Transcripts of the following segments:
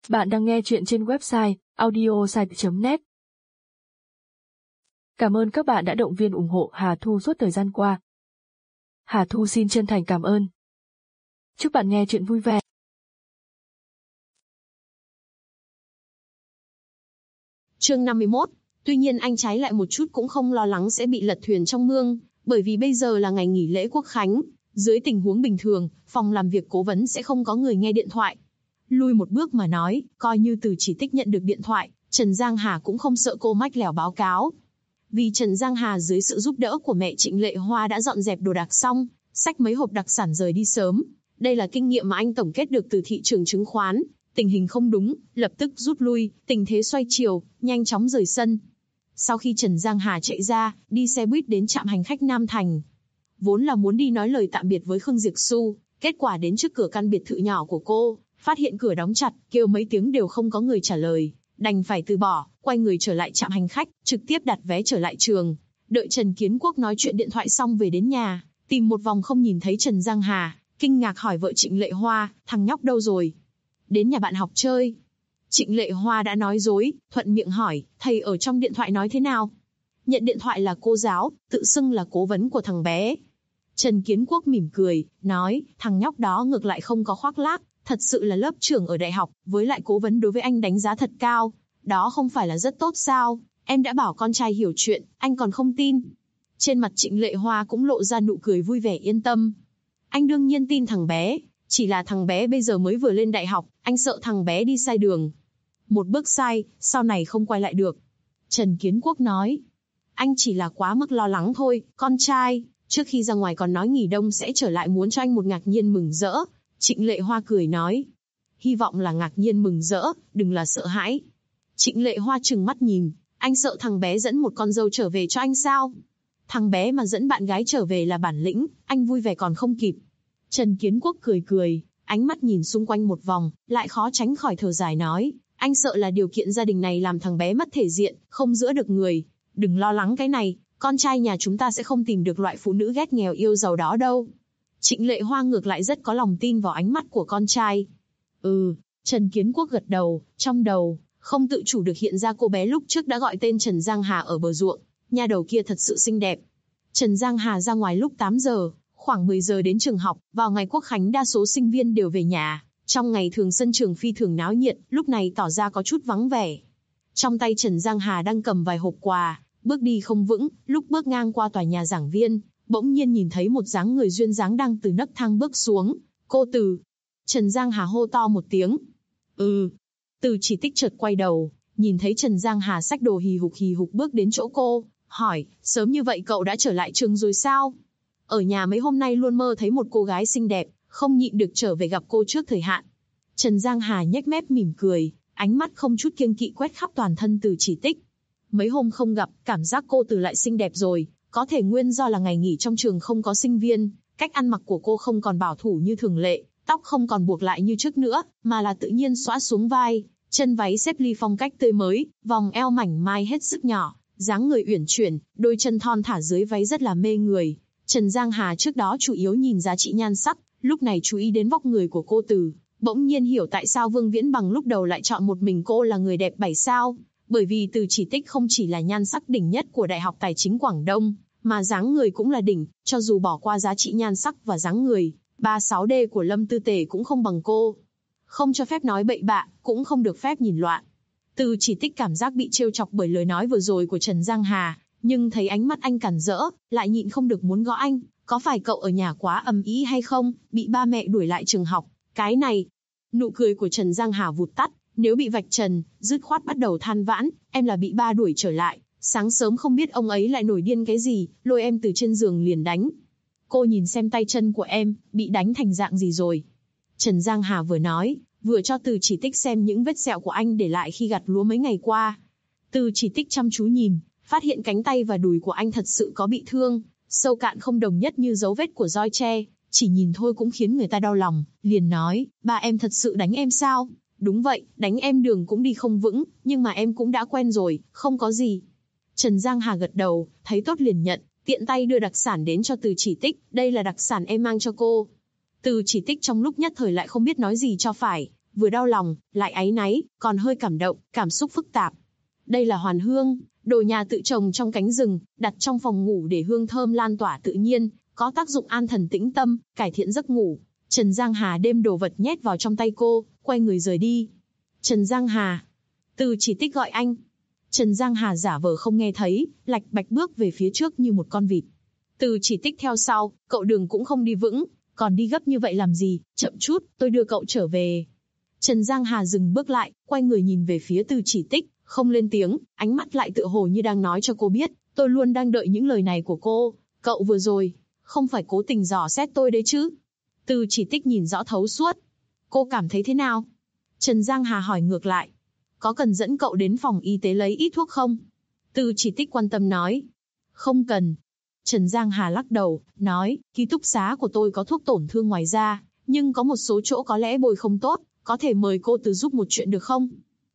Bạn đang nghe chuyện trên website audiosite.net. Cảm ơn các bạn đã động viên ủng hộ Hà Thu suốt thời gian qua. Hà Thu xin chân thành cảm ơn. Chúc bạn nghe chuyện vui vẻ. Chương 51. Tuy nhiên anh trái lại một chút cũng không lo lắng sẽ bị lật thuyền trong mương, bởi vì bây giờ là ngày nghỉ lễ Quốc khánh. Dưới tình huống bình thường, phòng làm việc cố vấn sẽ không có người nghe điện thoại. Lui một bước mà nói, coi như Từ Chỉ Tích nhận được điện thoại, Trần Giang Hà cũng không sợ cô mách lẻo báo cáo. Vì Trần Giang Hà dưới sự giúp đỡ của mẹ Trịnh Lệ Hoa đã dọn dẹp đồ đạc xong, xách mấy hộp đặc sản rời đi sớm. Đây là kinh nghiệm mà anh tổng kết được từ thị trường chứng khoán. Tình hình không đúng, lập tức rút lui, tình thế xoay chiều, nhanh chóng rời sân. Sau khi Trần Giang Hà chạy ra, đi xe buýt đến trạm hành khách Nam Thành. Vốn là muốn đi nói lời tạm biệt với Khương Diệp Xu, kết quả đến trước cửa căn biệt thự nhỏ của cô, phát hiện cửa đóng chặt, kêu mấy tiếng đều không có người trả lời, đành phải từ bỏ, quay người trở lại trạm hành khách, trực tiếp đặt vé trở lại trường. Đợi Trần Kiến Quốc nói chuyện điện thoại xong về đến nhà, tìm một vòng không nhìn thấy Trần Giang Hà, kinh ngạc hỏi vợ Trịnh Lệ Hoa, thằng nhóc đâu rồi? Đến nhà bạn học chơi. Trịnh Lệ Hoa đã nói dối, thuận miệng hỏi, thầy ở trong điện thoại nói thế nào? Nhận điện thoại là cô giáo, tự xưng là cố vấn của thằng bé. Trần Kiến Quốc mỉm cười, nói, thằng nhóc đó ngược lại không có khoác lác, thật sự là lớp trưởng ở đại học, với lại cố vấn đối với anh đánh giá thật cao. Đó không phải là rất tốt sao? Em đã bảo con trai hiểu chuyện, anh còn không tin. Trên mặt Trịnh Lệ Hoa cũng lộ ra nụ cười vui vẻ yên tâm. Anh đương nhiên tin thằng bé, chỉ là thằng bé bây giờ mới vừa lên đại học, anh sợ thằng bé đi sai đường. Một bước sai, sau này không quay lại được. Trần Kiến Quốc nói, anh chỉ là quá mức lo lắng thôi, con trai. Trước khi ra ngoài còn nói nghỉ đông sẽ trở lại muốn cho anh một ngạc nhiên mừng rỡ. Trịnh Lệ Hoa cười nói, hy vọng là ngạc nhiên mừng rỡ, đừng là sợ hãi. Trịnh Lệ Hoa trừng mắt nhìn, anh sợ thằng bé dẫn một con dâu trở về cho anh sao? Thằng bé mà dẫn bạn gái trở về là bản lĩnh, anh vui vẻ còn không kịp. Trần Kiến Quốc cười cười, ánh mắt nhìn xung quanh một vòng, lại khó tránh khỏi thở dài nói, anh sợ là điều kiện gia đình này làm thằng bé mất thể diện, không giữa được người. Đừng lo lắng cái này, con trai nhà chúng ta sẽ không tìm được loại phụ nữ ghét nghèo yêu giàu đó đâu. Trịnh Lệ Hoa ngược lại rất có lòng tin vào ánh mắt của con trai. Trần Kiến Quốc gật đầu, trong đầu, không tự chủ được hiện ra cô bé lúc trước đã gọi tên Trần Giang Hà ở bờ ruộng, nha đầu kia thật sự xinh đẹp. Trần Giang Hà ra ngoài lúc 8 giờ, khoảng 10 giờ đến trường học, vào ngày Quốc khánh đa số sinh viên đều về nhà, trong ngày thường sân trường phi thường náo nhiệt, lúc này tỏ ra có chút vắng vẻ. Trong tay Trần Giang Hà đang cầm vài hộp quà, bước đi không vững, lúc bước ngang qua tòa nhà giảng viên, bỗng nhiên nhìn thấy một dáng người duyên dáng đang từ nấc thang bước xuống. Cô Từ. Trần Giang Hà hô to một tiếng. Từ Chỉ Tích chợt quay đầu, nhìn thấy Trần Giang Hà xách đồ hì hục bước đến chỗ cô, hỏi, sớm như vậy cậu đã trở lại trường rồi sao? Ở nhà mấy hôm nay luôn mơ thấy một cô gái xinh đẹp, không nhịn được trở về gặp cô trước thời hạn. Trần Giang Hà nhếch mép mỉm cười, ánh mắt không chút kiêng kỵ quét khắp toàn thân Từ Chỉ Tích. Mấy hôm không gặp, cảm giác cô Từ lại xinh đẹp rồi, có thể nguyên do là ngày nghỉ trong trường không có sinh viên, cách ăn mặc của cô không còn bảo thủ như thường lệ, tóc không còn buộc lại như trước nữa, mà là tự nhiên xõa xuống vai, chân váy xếp ly phong cách tươi mới, vòng eo mảnh mai hết sức nhỏ, dáng người uyển chuyển, đôi chân thon thả dưới váy rất là mê người. Trần Giang Hà trước đó chủ yếu nhìn giá trị nhan sắc, lúc này chú ý đến vóc người của cô Từ, bỗng nhiên hiểu tại sao Vương Viễn Bằng lúc đầu lại chọn một mình cô là người đẹp 7 sao. Bởi vì Từ Chỉ Tích không chỉ là nhan sắc đỉnh nhất của Đại học Tài chính Quảng Đông, mà dáng người cũng là đỉnh, cho dù bỏ qua giá trị nhan sắc và dáng người, 36D của Lâm Tư Tề cũng không bằng cô. Không cho phép nói bậy bạ, cũng không được phép nhìn loạn. Từ Chỉ Tích cảm giác bị trêu chọc bởi lời nói vừa rồi của Trần Giang Hà, nhưng thấy ánh mắt anh cản rỡ, lại nhịn không được muốn gõ anh, có phải cậu ở nhà quá ầm ĩ hay không, bị ba mẹ đuổi lại trường học, cái này. Nụ cười của Trần Giang Hà vụt tắt. Nếu bị vạch trần, dứt khoát bắt đầu than vãn, em là bị ba đuổi trở lại, sáng sớm không biết ông ấy lại nổi điên cái gì, lôi em từ trên giường liền đánh. Cô nhìn xem tay chân của em, bị đánh thành dạng gì rồi. Trần Giang Hà vừa nói, vừa cho Từ Chỉ Tích xem những vết sẹo của anh để lại khi gặt lúa mấy ngày qua. Từ Chỉ Tích chăm chú nhìn, phát hiện cánh tay và đùi của anh thật sự có bị thương, sâu cạn không đồng nhất như dấu vết của roi tre, chỉ nhìn thôi cũng khiến người ta đau lòng, liền nói, ba em thật sự đánh em sao? Đúng vậy, đánh em đường cũng đi không vững, nhưng mà em cũng đã quen rồi, không có gì. Trần Giang Hà gật đầu, thấy tốt liền nhận, tiện tay đưa đặc sản đến cho Từ Chỉ Tích, đây là đặc sản em mang cho cô. Từ Chỉ Tích trong lúc nhất thời lại không biết nói gì cho phải, vừa đau lòng, lại áy náy, còn hơi cảm động, cảm xúc phức tạp. Đây là hoàn hương, đồ nhà tự trồng trong cánh rừng, đặt trong phòng ngủ để hương thơm lan tỏa tự nhiên, có tác dụng an thần tĩnh tâm, cải thiện giấc ngủ. Trần Giang Hà đem đồ vật nhét vào trong tay cô, quay người rời đi. Trần Giang Hà. Từ Chỉ Tích gọi anh. Trần Giang Hà giả vờ không nghe thấy, lạch bạch bước về phía trước như một con vịt. Từ Chỉ Tích theo sau, cậu đường cũng không đi vững, còn đi gấp như vậy làm gì, chậm chút, tôi đưa cậu trở về. Trần Giang Hà dừng bước lại, quay người nhìn về phía Từ Chỉ Tích, không lên tiếng, ánh mắt lại tựa hồ như đang nói cho cô biết, tôi luôn đang đợi những lời này của cô, cậu vừa rồi, không phải cố tình dò xét tôi đấy chứ. Từ Chỉ Tích nhìn rõ thấu suốt. Cô cảm thấy thế nào? Trần Giang Hà hỏi ngược lại. Có cần dẫn cậu đến phòng y tế lấy ít thuốc không? Từ Chỉ Tích quan tâm nói. Không cần. Trần Giang Hà lắc đầu, nói, ký túc xá của tôi có thuốc tổn thương ngoài ra, nhưng có một số chỗ có lẽ bôi không tốt, có thể mời cô Từ giúp một chuyện được không?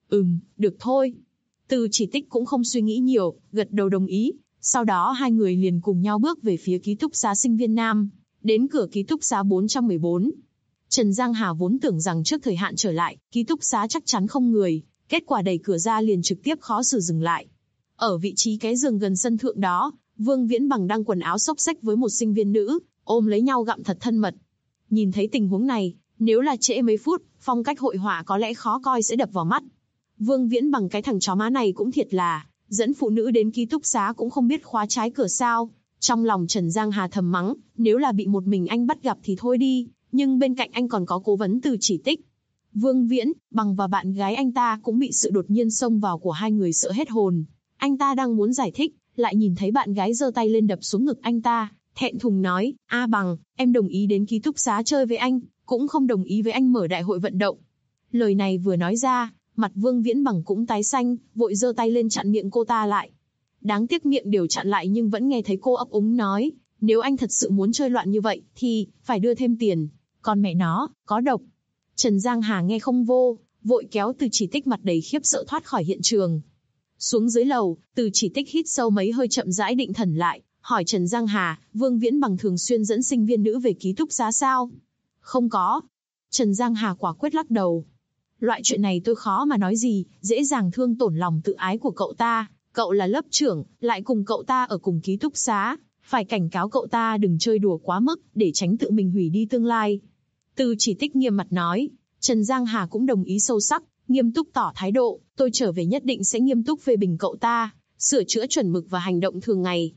Được thôi. Từ Chỉ Tích cũng không suy nghĩ nhiều, gật đầu đồng ý. Sau đó hai người liền cùng nhau bước về phía ký túc xá sinh viên nam, đến cửa ký túc xá 414. Trần Giang Hà vốn tưởng rằng trước thời hạn trở lại, ký túc xá chắc chắn không người, kết quả đẩy cửa ra liền trực tiếp khó xử dừng lại. Ở vị trí cái giường gần sân thượng đó, Vương Viễn Bằng đang quần áo xốc xếch với một sinh viên nữ, ôm lấy nhau gặm thật thân mật. Nhìn thấy tình huống này, nếu là trễ mấy phút, phong cách hội họa có lẽ khó coi sẽ đập vào mắt. Vương Viễn Bằng cái thằng chó má này cũng thiệt là, dẫn phụ nữ đến ký túc xá cũng không biết khóa trái cửa sao. Trong lòng Trần Giang Hà thầm mắng, nếu là bị một mình anh bắt gặp thì thôi đi, nhưng bên cạnh anh còn có cố vấn Từ Chỉ Tích. Vương Viễn Bằng và bạn gái anh ta cũng bị sự đột nhiên xông vào của hai người sợ hết hồn. Anh ta đang muốn giải thích, lại nhìn thấy bạn gái giơ tay lên đập xuống ngực anh ta, thẹn thùng nói, A Bằng, em đồng ý đến ký túc xá chơi với anh, cũng không đồng ý với anh mở đại hội vận động. Lời này vừa nói ra, mặt Vương Viễn Bằng cũng tái xanh, vội giơ tay lên chặn miệng cô ta lại. Đáng tiếc miệng đều chặn lại nhưng vẫn nghe thấy cô ấp úng nói, nếu anh thật sự muốn chơi loạn như vậy, thì phải đưa thêm tiền, còn mẹ nó, có độc. Trần Giang Hà nghe không vô, vội kéo Từ Chỉ Tích mặt đầy khiếp sợ thoát khỏi hiện trường. Xuống dưới lầu, Từ Chỉ Tích hít sâu mấy hơi chậm rãi định thần lại, hỏi Trần Giang Hà, Vương Viễn Bằng thường xuyên dẫn sinh viên nữ về ký túc xá sao? Không có. Trần Giang Hà quả quyết lắc đầu. Loại chuyện này tôi khó mà nói gì, dễ dàng thương tổn lòng tự ái của cậu ta. Cậu là lớp trưởng, lại cùng cậu ta ở cùng ký túc xá, phải cảnh cáo cậu ta đừng chơi đùa quá mức, để tránh tự mình hủy đi tương lai. Từ Chỉ Tích nghiêm mặt nói. Trần Giang Hà cũng đồng ý sâu sắc, nghiêm túc tỏ thái độ, tôi trở về nhất định sẽ nghiêm túc phê bình cậu ta, sửa chữa chuẩn mực và hành động thường ngày.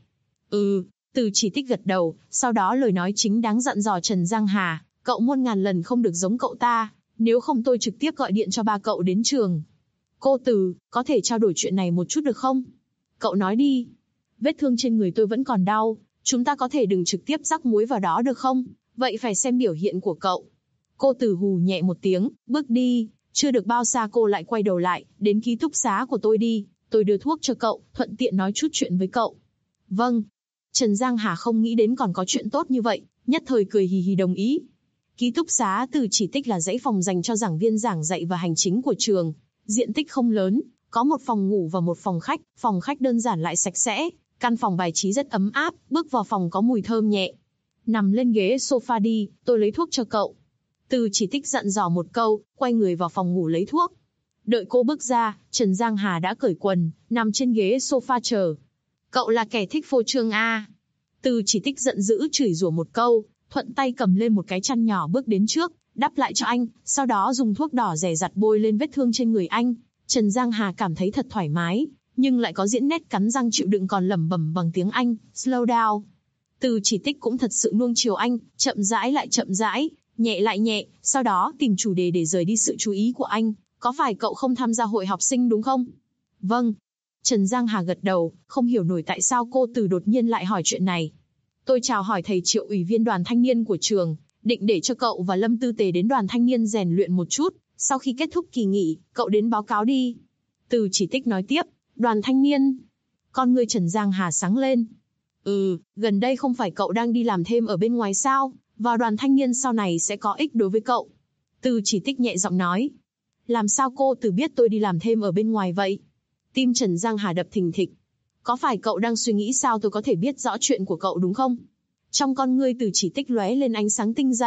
Từ Chỉ Tích gật đầu, sau đó lời nói chính đáng dặn dò Trần Giang Hà, cậu muôn ngàn lần không được giống cậu ta, nếu không tôi trực tiếp gọi điện cho ba cậu đến trường. Cô Từ, có thể trao đổi chuyện này một chút được không? Cậu nói đi. Vết thương trên người tôi vẫn còn đau, chúng ta có thể đừng trực tiếp rắc muối vào đó được không? Vậy phải xem biểu hiện của cậu. Cô Từ hù nhẹ một tiếng, bước đi, chưa được bao xa cô lại quay đầu lại, đến ký túc xá của tôi đi, tôi đưa thuốc cho cậu, thuận tiện nói chút chuyện với cậu. Vâng. Trần Giang Hà không nghĩ đến còn có chuyện tốt như vậy, nhất thời cười hì hì đồng ý. Ký túc xá Từ Chỉ Tích là dãy phòng dành cho giảng viên giảng dạy và hành chính của trường, diện tích không lớn, có một phòng ngủ và một phòng khách đơn giản lại sạch sẽ, căn phòng bài trí rất ấm áp, bước vào phòng có mùi thơm nhẹ. Nằm lên ghế sofa đi, tôi lấy thuốc cho cậu. Từ Chỉ Tích dặn dò một câu, quay người vào phòng ngủ lấy thuốc. Đợi cô bước ra, Trần Giang Hà đã cởi quần, nằm trên ghế sofa chờ. Cậu là kẻ thích phô trương à? Từ Chỉ Tích giận dữ chửi rủa một câu, thuận tay cầm lên một cái chăn nhỏ bước đến trước, đắp lại cho anh, sau đó dùng thuốc đỏ rẻ rặt bôi lên vết thương trên người anh. Trần Giang Hà cảm thấy thật thoải mái, nhưng lại có diễn nét cắn răng chịu đựng còn lẩm bẩm bằng tiếng Anh, slow down. Từ Chỉ Tích cũng thật sự nuông chiều anh, chậm rãi lại chậm rãi, nhẹ lại nhẹ, sau đó tìm chủ đề để rời đi sự chú ý của anh. Có phải cậu không tham gia hội học sinh đúng không? Vâng. Trần Giang Hà gật đầu, không hiểu nổi tại sao cô Từ đột nhiên lại hỏi chuyện này. Tôi chào hỏi thầy Triệu ủy viên đoàn thanh niên của trường, định để cho cậu và Lâm Tư Tề đến đoàn thanh niên rèn luyện một chút, sau khi kết thúc kỳ nghỉ, cậu đến báo cáo đi. Từ Chỉ Tích nói tiếp, đoàn thanh niên. Con người Trần Giang Hà sáng lên. Gần đây không phải cậu đang đi làm thêm ở bên ngoài sao, vào đoàn thanh niên sau này sẽ có ích đối với cậu. Từ Chỉ Tích nhẹ giọng nói. Làm sao cô Từ biết tôi đi làm thêm ở bên ngoài vậy? Tim Trần Giang Hà đập thình thịch. Có phải cậu đang suy nghĩ sao tôi có thể biết rõ chuyện của cậu đúng không? Trong con ngươi Từ Chỉ Tích lóe lên ánh sáng tinh danh,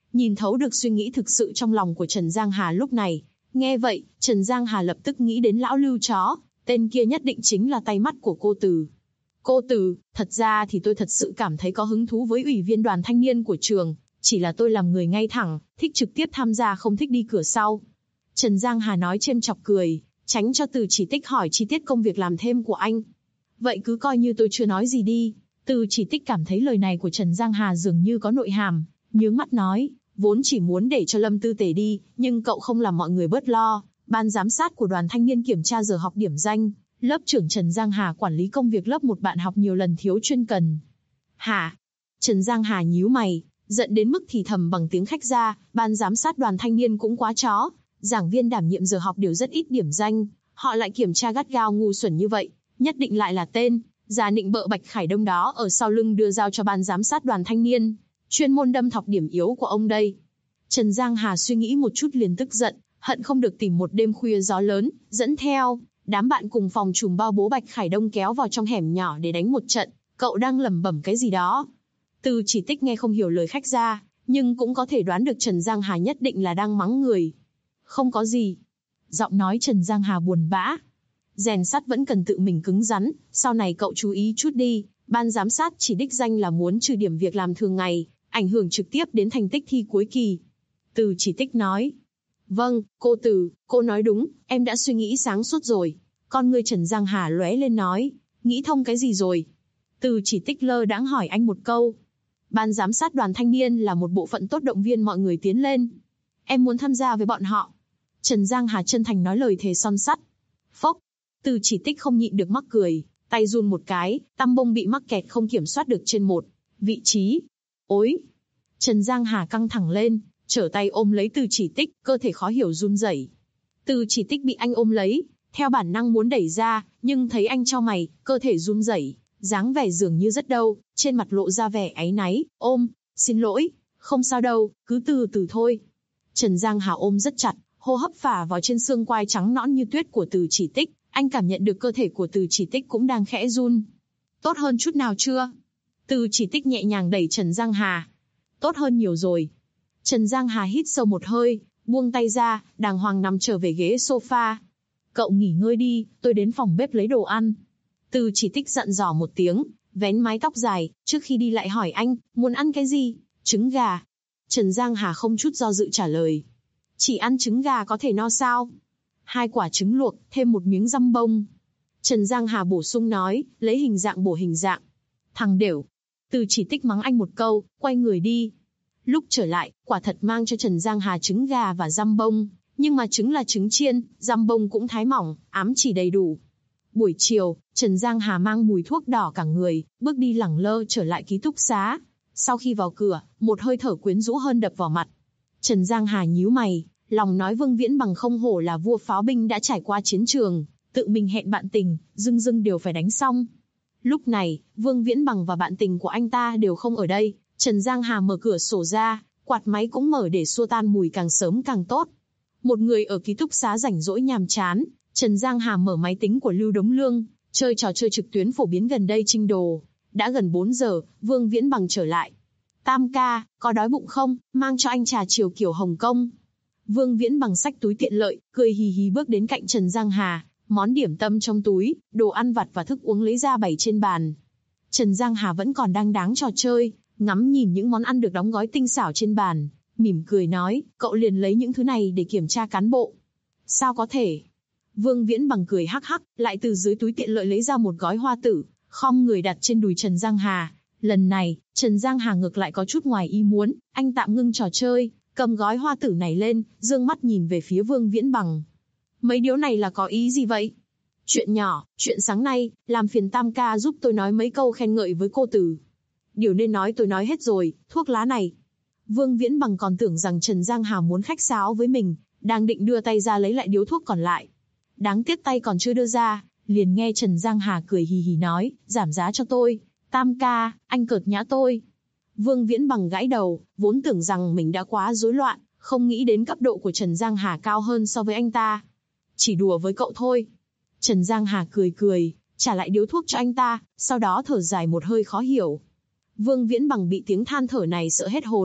nhìn thấu được suy nghĩ thực sự trong lòng của Trần Giang Hà lúc này. Nghe vậy, Trần Giang Hà lập tức nghĩ đến lão Lưu chó, tên kia nhất định chính là tay mắt của cô Từ. Cô Từ, thật ra thì tôi thật sự cảm thấy có hứng thú với ủy viên đoàn thanh niên của trường, chỉ là tôi làm người ngay thẳng, thích trực tiếp tham gia không thích đi cửa sau. Trần Giang Hà nói chêm chọc cười, tránh cho Từ Chỉ Tích hỏi chi tiết công việc làm thêm của anh. Vậy cứ coi như tôi chưa nói gì đi. Từ Chỉ Tích cảm thấy lời này của Trần Giang Hà dường như có nội hàm, nhướng mắt nói, vốn chỉ muốn để cho Lâm Tư Tề đi, nhưng cậu không làm mọi người bớt lo. Ban giám sát của đoàn thanh niên kiểm tra giờ học điểm danh, lớp trưởng Trần Giang Hà quản lý công việc lớp một bạn học nhiều lần thiếu chuyên cần. Hả? Trần Giang Hà nhíu mày, giận đến mức thì thầm bằng tiếng khách ra, ban giám sát đoàn thanh niên cũng quá chó. Giảng viên đảm nhiệm giờ học đều rất ít điểm danh, họ lại kiểm tra gắt gao ngu xuẩn như vậy, nhất định lại là tên già nịnh bợ Bạch Khải Đông đó ở sau lưng đưa giao cho ban giám sát đoàn thanh niên, chuyên môn đâm thọc điểm yếu của ông đây. Trần Giang Hà suy nghĩ một chút liền tức giận, hận không được tìm một đêm khuya gió lớn, dẫn theo đám bạn cùng phòng trùm bao bố Bạch Khải Đông kéo vào trong hẻm nhỏ để đánh một trận. Cậu đang lẩm bẩm cái gì đó? Từ Chỉ Tích nghe không hiểu lời khách ra, nhưng cũng có thể đoán được Trần Giang Hà nhất định là đang mắng người. Không có gì. Giọng nói Trần Giang Hà buồn bã. Rèn sắt vẫn cần tự mình cứng rắn, sau này cậu chú ý chút đi, ban giám sát chỉ đích danh là muốn trừ điểm việc làm thường ngày, ảnh hưởng trực tiếp đến thành tích thi cuối kỳ. Từ Chỉ Tích nói. Vâng, cô Từ, cô nói đúng, em đã suy nghĩ sáng suốt rồi. Con người Trần Giang Hà lóe lên nói, nghĩ thông cái gì rồi? Từ Chỉ Tích lơ đãng hỏi anh một câu. Ban giám sát đoàn thanh niên là một bộ phận tốt động viên mọi người tiến lên. Em muốn tham gia với bọn họ. Trần Giang Hà chân thành nói lời thề son sắt. Phốc. Từ Chỉ Tích không nhịn được mắc cười, tay run một cái, tăm bông bị mắc kẹt không kiểm soát được trên một vị trí. Ối! Trần Giang Hà căng thẳng lên, trở tay ôm lấy Từ Chỉ Tích, cơ thể khó hiểu run rẩy. Từ Chỉ Tích bị anh ôm lấy, theo bản năng muốn đẩy ra, nhưng thấy anh chau mày, cơ thể run rẩy, dáng vẻ dường như rất đau, trên mặt lộ ra vẻ áy náy. Ôm, xin lỗi, không sao đâu, cứ từ từ thôi. Trần Giang Hà ôm rất chặt, hô hấp phả vào trên xương quai trắng nõn như tuyết của Từ Chỉ Tích, anh cảm nhận được cơ thể của Từ Chỉ Tích cũng đang khẽ run. Tốt hơn chút nào chưa? Từ Chỉ Tích nhẹ nhàng đẩy Trần Giang Hà. Tốt hơn nhiều rồi. Trần Giang Hà hít sâu một hơi, buông tay ra, đàng hoàng nằm trở về ghế sofa. Cậu nghỉ ngơi đi, tôi đến phòng bếp lấy đồ ăn. Từ Chỉ Tích dặn dò một tiếng, vén mái tóc dài, trước khi đi lại hỏi anh, muốn ăn cái gì? Trứng gà. Trần Giang Hà không chút do dự trả lời. Chỉ ăn trứng gà có thể no sao? 2 quả trứng luộc, thêm một miếng dăm bông. Trần Giang Hà bổ sung nói, lấy hình dạng bổ hình dạng. Thằng đểu. Từ Chỉ Tích mắng anh một câu, quay người đi. Lúc trở lại, quả thật mang cho Trần Giang Hà trứng gà và dăm bông, nhưng mà trứng là trứng chiên, dăm bông cũng thái mỏng, ám chỉ đầy đủ. Buổi chiều, Trần Giang Hà mang mùi thuốc đỏ cả người, bước đi lẳng lơ trở lại ký túc xá. Sau khi vào cửa, một hơi thở quyến rũ hơn đập vào mặt. Trần Giang Hà nhíu mày, lòng nói Vương Viễn Bằng không hổ là vua pháo binh đã trải qua chiến trường, tự mình hẹn bạn tình, dưng dưng đều phải đánh xong. Lúc này, Vương Viễn Bằng và bạn tình của anh ta đều không ở đây. Trần Giang Hà mở cửa sổ ra, quạt máy cũng mở để xua tan mùi càng sớm càng tốt. Một người ở ký túc xá rảnh rỗi nhàm chán, Trần Giang Hà mở máy tính của Lưu Đống Lương, chơi trò chơi trực tuyến phổ biến gần đây trinh đồ. Đã gần 4 giờ, Vương Viễn Bằng trở lại. Tam ca, có đói bụng không? Mang cho anh trà chiều kiểu Hồng Kông. Vương Viễn Bằng xách túi tiện lợi, cười hì hì bước đến cạnh Trần Giang Hà, món điểm tâm trong túi, đồ ăn vặt và thức uống lấy ra bày trên bàn. Trần Giang Hà vẫn còn đang đáng trò chơi, ngắm nhìn những món ăn được đóng gói tinh xảo trên bàn, mỉm cười nói, cậu liền lấy những thứ này để kiểm tra cán bộ. Sao có thể? Vương Viễn Bằng cười hắc hắc, lại từ dưới túi tiện lợi lấy ra một gói hoa tử, khom người đặt trên đùi Trần Giang Hà. Lần này, Trần Giang Hà ngược lại có chút ngoài ý muốn, anh tạm ngưng trò chơi, cầm gói hoa tử này lên, dương mắt nhìn về phía Vương Viễn Bằng. Mấy điếu này là có ý gì vậy? Chuyện nhỏ, chuyện sáng nay, làm phiền Tam ca giúp tôi nói mấy câu khen ngợi với cô Từ. Điều nên nói tôi nói hết rồi, thuốc lá này. Vương Viễn Bằng còn tưởng rằng Trần Giang Hà muốn khách sáo với mình, đang định đưa tay ra lấy lại điếu thuốc còn lại. Đáng tiếc tay còn chưa đưa ra, liền nghe Trần Giang Hà cười hì hì nói, giảm giá cho tôi. Tam ca, anh cợt nhã tôi. Vương Viễn Bằng gãi đầu, vốn tưởng rằng mình đã quá rối loạn, không nghĩ đến cấp độ của Trần Giang Hà cao hơn so với anh ta. Chỉ đùa với cậu thôi. Trần Giang Hà cười cười, trả lại điếu thuốc cho anh ta, sau đó thở dài một hơi khó hiểu. Vương Viễn Bằng bị tiếng than thở này sợ hết hồn,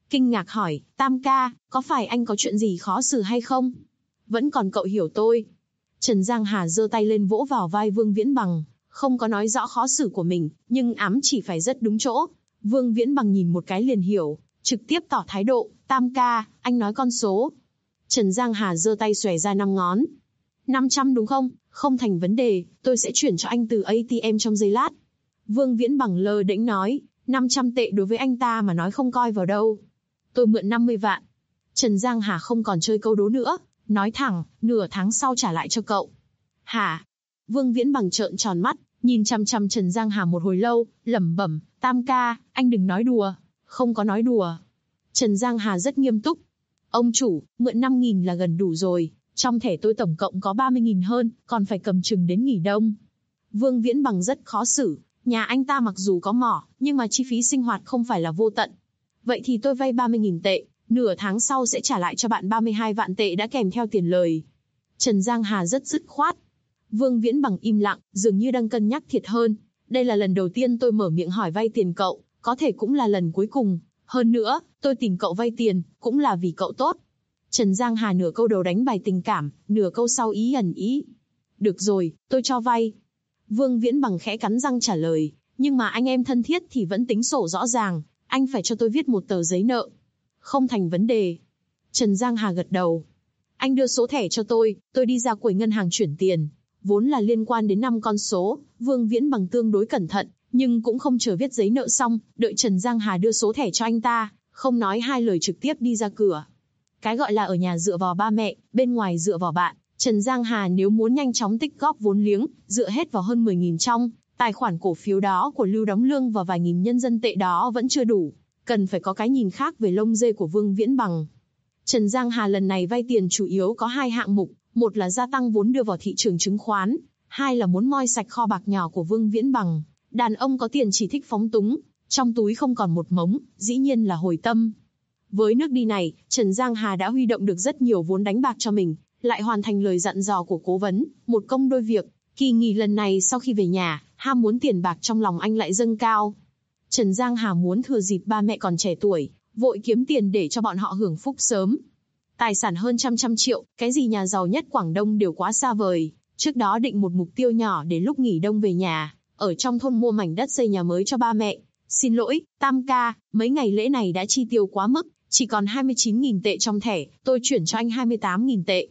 kinh ngạc hỏi, Tam ca, có phải anh có chuyện gì khó xử hay không? Vẫn còn cậu hiểu tôi. Trần Giang Hà giơ tay lên vỗ vào vai Vương Viễn Bằng, không có nói rõ khó xử của mình, nhưng ám chỉ phải rất đúng chỗ. Vương Viễn Bằng nhìn một cái liền hiểu, trực tiếp tỏ thái độ, Tam ca, anh nói con số. Trần Giang Hà giơ tay xòe ra 5 ngón. 500 đúng không? Không thành vấn đề, tôi sẽ chuyển cho anh từ ATM trong giây lát. Vương Viễn Bằng lơ đễnh nói, 500 tệ đối với anh ta mà nói không coi vào đâu. Tôi mượn 50 vạn. Trần Giang Hà không còn chơi câu đố nữa, nói thẳng, nửa tháng sau trả lại cho cậu. Hả? Vương Viễn Bằng trợn tròn mắt, nhìn chằm chằm Trần Giang Hà một hồi lâu, lẩm bẩm, Tam ca, anh đừng nói đùa. Không có nói đùa. Trần Giang Hà rất nghiêm túc. Ông chủ, mượn 5.000 là gần đủ rồi, trong thẻ tôi tổng cộng có 30.000 hơn, còn phải cầm chừng đến nghỉ đông. Vương Viễn Bằng rất khó xử, nhà anh ta mặc dù có mỏ, nhưng mà chi phí sinh hoạt không phải là vô tận. Vậy thì tôi vay 30.000 tệ, nửa tháng sau sẽ trả lại cho bạn 32 vạn tệ đã kèm theo tiền lời. Trần Giang Hà rất dứt khoát. Vương Viễn Bằng im lặng, dường như đang cân nhắc thiệt hơn. Đây là lần đầu tiên tôi mở miệng hỏi vay tiền cậu, có thể cũng là lần cuối cùng. Hơn nữa, tôi tìm cậu vay tiền, cũng là vì cậu tốt. Trần Giang Hà nửa câu đầu đánh bài tình cảm, nửa câu sau ý ẩn ý. Được rồi, tôi cho vay. Vương Viễn Bằng khẽ cắn răng trả lời, nhưng mà anh em thân thiết thì vẫn tính sổ rõ ràng, anh phải cho tôi viết một tờ giấy nợ. Không thành vấn đề. Trần Giang Hà gật đầu. Anh đưa số thẻ cho tôi đi ra quầy ngân hàng chuyển tiền. Vốn là liên quan đến 5 con số, Vương Viễn Bằng tương đối cẩn thận, nhưng cũng không chờ viết giấy nợ xong, đợi Trần Giang Hà đưa số thẻ cho anh ta, không nói hai lời trực tiếp đi ra cửa. Cái gọi là ở nhà dựa vào ba mẹ, bên ngoài dựa vào bạn, Trần Giang Hà nếu muốn nhanh chóng tích góp vốn liếng, dựa hết vào hơn 10.000 trong tài khoản cổ phiếu đó của Lưu Đóng Lương và vài nghìn nhân dân tệ đó vẫn chưa đủ, cần phải có cái nhìn khác về lông dê của Vương Viễn Bằng. Trần Giang Hà lần này vay tiền chủ yếu có 2 hạng mục, một là gia tăng vốn đưa vào thị trường chứng khoán, hai là muốn moi sạch kho bạc nhỏ của Vương Viễn Bằng. Đàn ông có tiền chỉ thích phóng túng, trong túi không còn một mống, dĩ nhiên là hồi tâm. Với nước đi này, Trần Giang Hà đã huy động được rất nhiều vốn đánh bạc cho mình, lại hoàn thành lời dặn dò của cố vấn, một công đôi việc. Kỳ nghỉ lần này sau khi về nhà, ham muốn tiền bạc trong lòng anh lại dâng cao. Trần Giang Hà muốn thừa dịp ba mẹ còn trẻ tuổi, vội kiếm tiền để cho bọn họ hưởng phúc sớm. Tài sản hơn trăm triệu, cái gì nhà giàu nhất Quảng Đông đều quá xa vời. Trước đó định một mục tiêu nhỏ để lúc nghỉ đông về nhà, ở trong thôn mua mảnh đất xây nhà mới cho ba mẹ. Xin lỗi, Tam ca, mấy ngày lễ này đã chi tiêu quá mức, chỉ còn 29.000 tệ trong thẻ, tôi chuyển cho anh 28.000 tệ.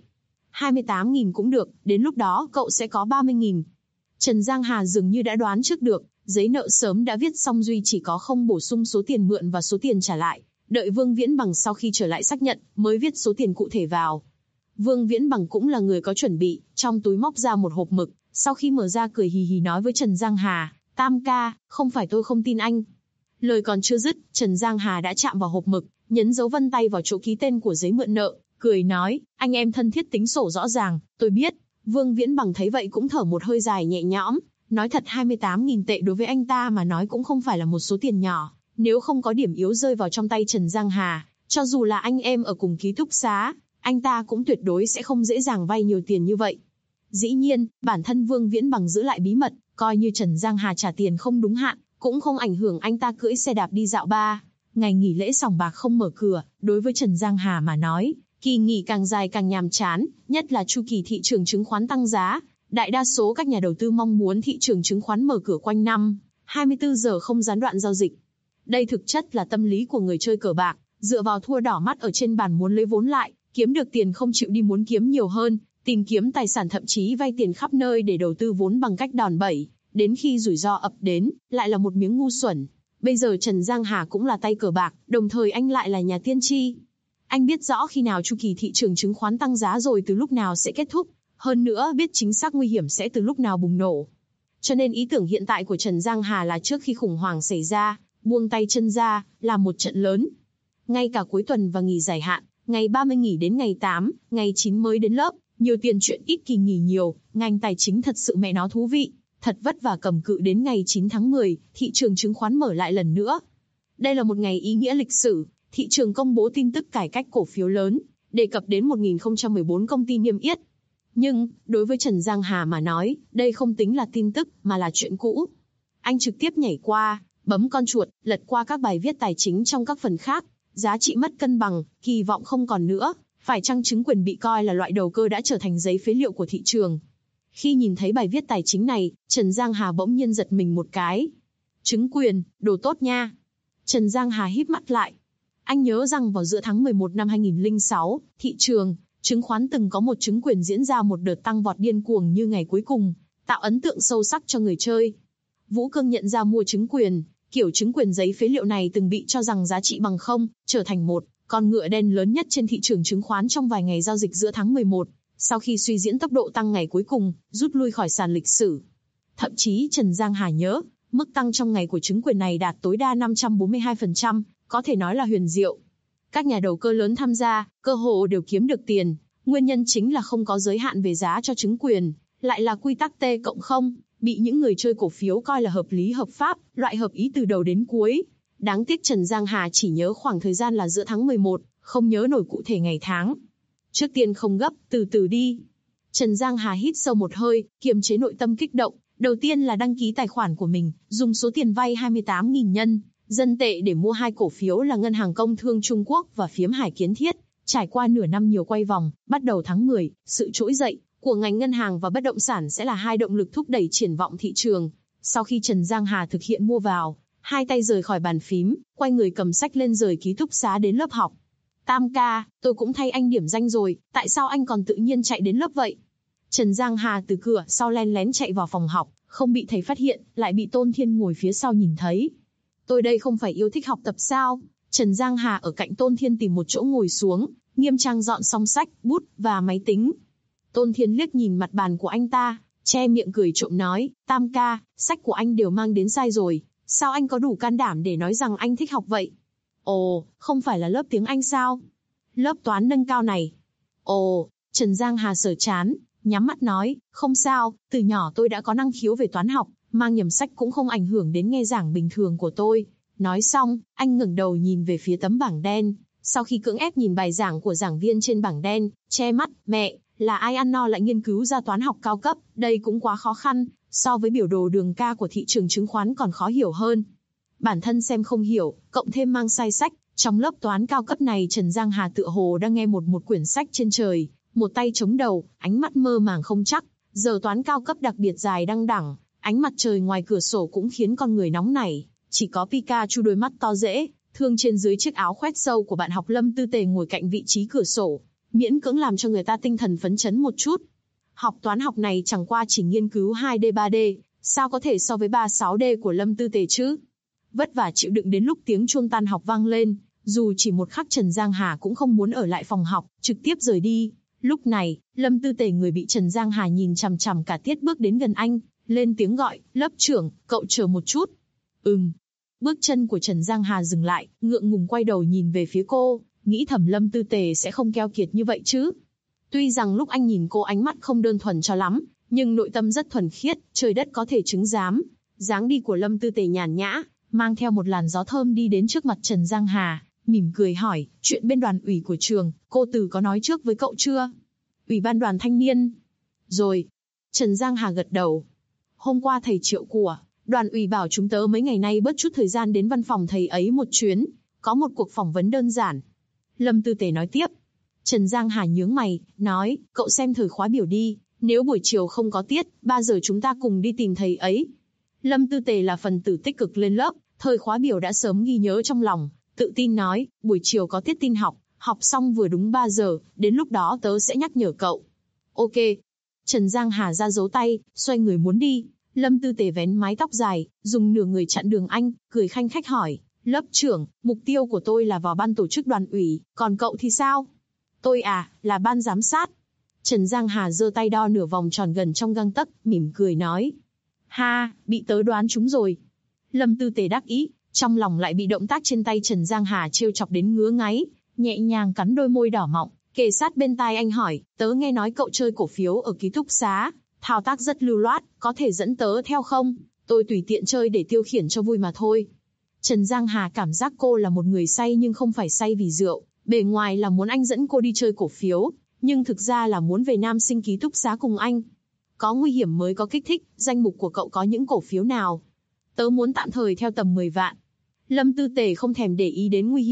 28.000 cũng được, đến lúc đó cậu sẽ có 30.000. Trần Giang Hà dường như đã đoán trước được, giấy nợ sớm đã viết xong, duy chỉ có không bổ sung số tiền mượn và số tiền trả lại. Đợi Vương Viễn Bằng sau khi trở lại xác nhận, mới viết số tiền cụ thể vào. Vương Viễn Bằng cũng là người có chuẩn bị, trong túi móc ra một hộp mực, sau khi mở ra cười hì hì nói với Trần Giang Hà, Tam ca, không phải tôi không tin anh. Lời còn chưa dứt, Trần Giang Hà đã chạm vào hộp mực, nhấn dấu vân tay vào chỗ ký tên của giấy mượn nợ, cười nói, anh em thân thiết tính sổ rõ ràng, tôi biết. Vương Viễn Bằng thấy vậy cũng thở một hơi dài nhẹ nhõm, nói thật 28.000 tệ đối với anh ta mà nói cũng không phải là một số tiền nhỏ, nếu không có điểm yếu rơi vào trong tay Trần Giang Hà, cho dù là anh em ở cùng ký túc xá, anh ta cũng tuyệt đối sẽ không dễ dàng vay nhiều tiền như vậy. Dĩ nhiên, bản thân Vương Viễn Bằng giữ lại bí mật, coi như Trần Giang Hà trả tiền không đúng hạn, cũng không ảnh hưởng anh ta cưỡi xe đạp đi dạo ba. Ngày nghỉ lễ sòng bạc không mở cửa, đối với Trần Giang Hà mà nói, kỳ nghỉ càng dài càng nhàm chán, nhất là chu kỳ thị trường chứng khoán tăng giá. Đại đa số các nhà đầu tư mong muốn thị trường chứng khoán mở cửa quanh năm, 24 giờ không gián đoạn giao dịch. Đây thực chất là tâm lý của người chơi cờ bạc, dựa vào thua đỏ mắt ở trên bàn muốn lấy vốn lại, kiếm được tiền không chịu đi muốn kiếm nhiều hơn, tìm kiếm tài sản thậm chí vay tiền khắp nơi để đầu tư vốn bằng cách đòn bẩy, đến khi rủi ro ập đến, lại là một miếng ngu xuẩn. Bây giờ Trần Giang Hà cũng là tay cờ bạc, đồng thời anh lại là nhà tiên tri. Anh biết rõ khi nào chu kỳ thị trường chứng khoán tăng giá rồi từ lúc nào sẽ kết thúc, hơn nữa biết chính xác nguy hiểm sẽ từ lúc nào bùng nổ. Cho nên ý tưởng hiện tại của Trần Giang Hà là trước khi khủng hoảng xảy ra, buông tay chân ra, làm một trận lớn. Ngay cả cuối tuần và nghỉ dài hạn, ngày 30 nghỉ đến ngày 8, ngày 9 mới đến lớp, nhiều tiền chuyện ít kỳ nghỉ nhiều, ngành tài chính thật sự mẹ nó thú vị. Thật vất vả cầm cự đến ngày 9 tháng 10, thị trường chứng khoán mở lại lần nữa. Đây là một ngày ý nghĩa lịch sử, thị trường công bố tin tức cải cách cổ phiếu lớn, đề cập đến 1014 công ty niêm yết. Nhưng, đối với Trần Giang Hà mà nói, đây không tính là tin tức, mà là chuyện cũ. Anh trực tiếp nhảy qua, bấm con chuột, lật qua các bài viết tài chính trong các phần khác, giá trị mất cân bằng, kỳ vọng không còn nữa, phải chăng chứng quyền bị coi là loại đầu cơ đã trở thành giấy phế liệu của thị trường. Khi nhìn thấy bài viết tài chính này, Trần Giang Hà bỗng nhiên giật mình một cái. Chứng quyền, đồ tốt nha. Trần Giang Hà híp mắt lại. Anh nhớ rằng vào giữa tháng 11 năm 2006, thị trường chứng khoán từng có một chứng quyền diễn ra một đợt tăng vọt điên cuồng như ngày cuối cùng, tạo ấn tượng sâu sắc cho người chơi. Vũ Cương nhận ra mua chứng quyền, kiểu chứng quyền giấy phế liệu này từng bị cho rằng giá trị bằng không, trở thành một con ngựa đen lớn nhất trên thị trường chứng khoán trong vài ngày giao dịch giữa tháng 11, sau khi suy diễn tốc độ tăng ngày cuối cùng, rút lui khỏi sàn lịch sử. Thậm chí Trần Giang Hà nhớ, mức tăng trong ngày của chứng quyền này đạt tối đa 542%, có thể nói là huyền diệu. Các nhà đầu cơ lớn tham gia, cơ hồ đều kiếm được tiền, nguyên nhân chính là không có giới hạn về giá cho chứng quyền, lại là quy tắc T+0, bị những người chơi cổ phiếu coi là hợp lý hợp pháp, loại hợp ý từ đầu đến cuối. Đáng tiếc Trần Giang Hà chỉ nhớ khoảng thời gian là giữa tháng 11, không nhớ nổi cụ thể ngày tháng. Trước tiên không gấp, từ từ đi. Trần Giang Hà hít sâu một hơi, kiềm chế nội tâm kích động. Đầu tiên là đăng ký tài khoản của mình, dùng số tiền vay 28.000 nhân dân tệ để mua 2 cổ phiếu là Ngân hàng Công thương Trung Quốc và Phiếm Hải Kiến Thiết. Trải qua nửa năm nhiều quay vòng, bắt đầu tháng 10, sự trỗi dậy của ngành ngân hàng và bất động sản sẽ là 2 động lực thúc đẩy triển vọng thị trường. Sau khi Trần Giang Hà thực hiện mua vào, 2 tay rời khỏi bàn phím, quay người cầm sách lên rời ký túc xá đến lớp học. Tam ca, tôi cũng thay anh điểm danh rồi, tại sao anh còn tự nhiên chạy đến lớp vậy? Trần Giang Hà từ cửa sau len lén chạy vào phòng học, không bị thầy phát hiện, lại bị Tôn Thiên ngồi phía sau nhìn thấy. Tôi đây không phải yêu thích học tập sao? Trần Giang Hà ở cạnh Tôn Thiên tìm một chỗ ngồi xuống, nghiêm trang dọn xong sách, bút và máy tính. Tôn Thiên liếc nhìn mặt bàn của anh ta, che miệng cười trộm nói, Tam ca, sách của anh đều mang đến sai rồi, sao anh có đủ can đảm để nói rằng anh thích học vậy? Ồ, không phải là lớp tiếng Anh sao? Lớp toán nâng cao này. Ồ, Trần Giang Hà sờ chán, nhắm mắt nói, không sao, từ nhỏ tôi đã có năng khiếu về toán học, mang nhầm sách cũng không ảnh hưởng đến nghe giảng bình thường của tôi. Nói xong, anh ngẩng đầu nhìn về phía tấm bảng đen, sau khi cưỡng ép nhìn bài giảng của giảng viên trên bảng đen, che mắt, mẹ, là ai ăn no lại nghiên cứu ra toán học cao cấp, đây cũng quá khó khăn, so với biểu đồ đường ca của thị trường chứng khoán còn khó hiểu hơn. Bản thân xem không hiểu, cộng thêm mang sai sách, trong lớp toán cao cấp này Trần Giang Hà tựa hồ đang nghe một quyển sách trên trời, một tay chống đầu, ánh mắt mơ màng không chắc, giờ toán cao cấp đặc biệt dài đăng đẳng, ánh mặt trời ngoài cửa sổ cũng khiến con người nóng nảy, chỉ có Pikachu đôi mắt to dễ, thương trên dưới chiếc áo khoét sâu của bạn học Lâm Tư Tề ngồi cạnh vị trí cửa sổ, miễn cưỡng làm cho người ta tinh thần phấn chấn một chút. Học toán học này chẳng qua chỉ nghiên cứu 2D 3D, sao có thể so với 36D của Lâm Tư Tề chứ? Vất vả chịu đựng đến lúc tiếng chuông tan học vang lên, dù chỉ một khắc Trần Giang Hà cũng không muốn ở lại phòng học, trực tiếp rời đi. Lúc này, Lâm Tư Tề người bị Trần Giang Hà nhìn chằm chằm cả tiết bước đến gần anh, lên tiếng gọi, lớp trưởng, cậu chờ một chút. Bước chân của Trần Giang Hà dừng lại, ngượng ngùng quay đầu nhìn về phía cô, nghĩ thầm Lâm Tư Tề sẽ không keo kiệt như vậy chứ. Tuy rằng lúc anh nhìn cô ánh mắt không đơn thuần cho lắm, nhưng nội tâm rất thuần khiết, trời đất có thể chứng giám. Dáng đi của Lâm Tư Tề nhàn nhã, mang theo một làn gió thơm đi đến trước mặt Trần Giang Hà, mỉm cười hỏi, chuyện bên đoàn ủy của trường, cô Từ có nói trước với cậu chưa? Ủy ban đoàn thanh niên. Rồi. Trần Giang Hà gật đầu. Hôm qua thầy Triệu của đoàn ủy bảo chúng tớ mấy ngày nay bớt chút thời gian đến văn phòng thầy ấy một chuyến, có một cuộc phỏng vấn đơn giản. Lâm Tư Tề nói tiếp. Trần Giang Hà nhướng mày, nói, cậu xem thời khóa biểu đi, nếu buổi chiều không có tiết, 3 giờ chúng ta cùng đi tìm thầy ấy. Lâm Tư Tề là phần tử tích cực lên lớp, thời khóa biểu đã sớm ghi nhớ trong lòng, tự tin nói, buổi chiều có tiết tin học, học xong vừa đúng 3 giờ, đến lúc đó tớ sẽ nhắc nhở cậu. Ok. Trần Giang Hà ra dấu tay, xoay người muốn đi. Lâm Tư Tề vén mái tóc dài, dùng nửa người chặn đường anh, cười khanh khách hỏi, lớp trưởng, mục tiêu của tôi là vào ban tổ chức đoàn ủy, còn cậu thì sao? Tôi là ban giám sát. Trần Giang Hà giơ tay đo nửa vòng tròn gần trong gang tấc, mỉm cười nói. Ha, bị tớ đoán trúng rồi. Lâm Tư Tề đắc ý, trong lòng lại bị động tác trên tay Trần Giang Hà trêu chọc đến ngứa ngáy, nhẹ nhàng cắn đôi môi đỏ mọng, kề sát bên tai anh hỏi, tớ nghe nói cậu chơi cổ phiếu ở ký túc xá, thao tác rất lưu loát, có thể dẫn tớ theo không? Tôi tùy tiện chơi để tiêu khiển cho vui mà thôi. Trần Giang Hà cảm giác cô là một người say nhưng không phải say vì rượu, bề ngoài là muốn anh dẫn cô đi chơi cổ phiếu, nhưng thực ra là muốn về nam sinh ký túc xá cùng anh. Có nguy hiểm mới có kích thích, danh mục của cậu có những cổ phiếu nào? Tớ muốn tạm thời theo tầm 10 vạn. Lâm Tư Tề không thèm để ý đến nguy hiểm,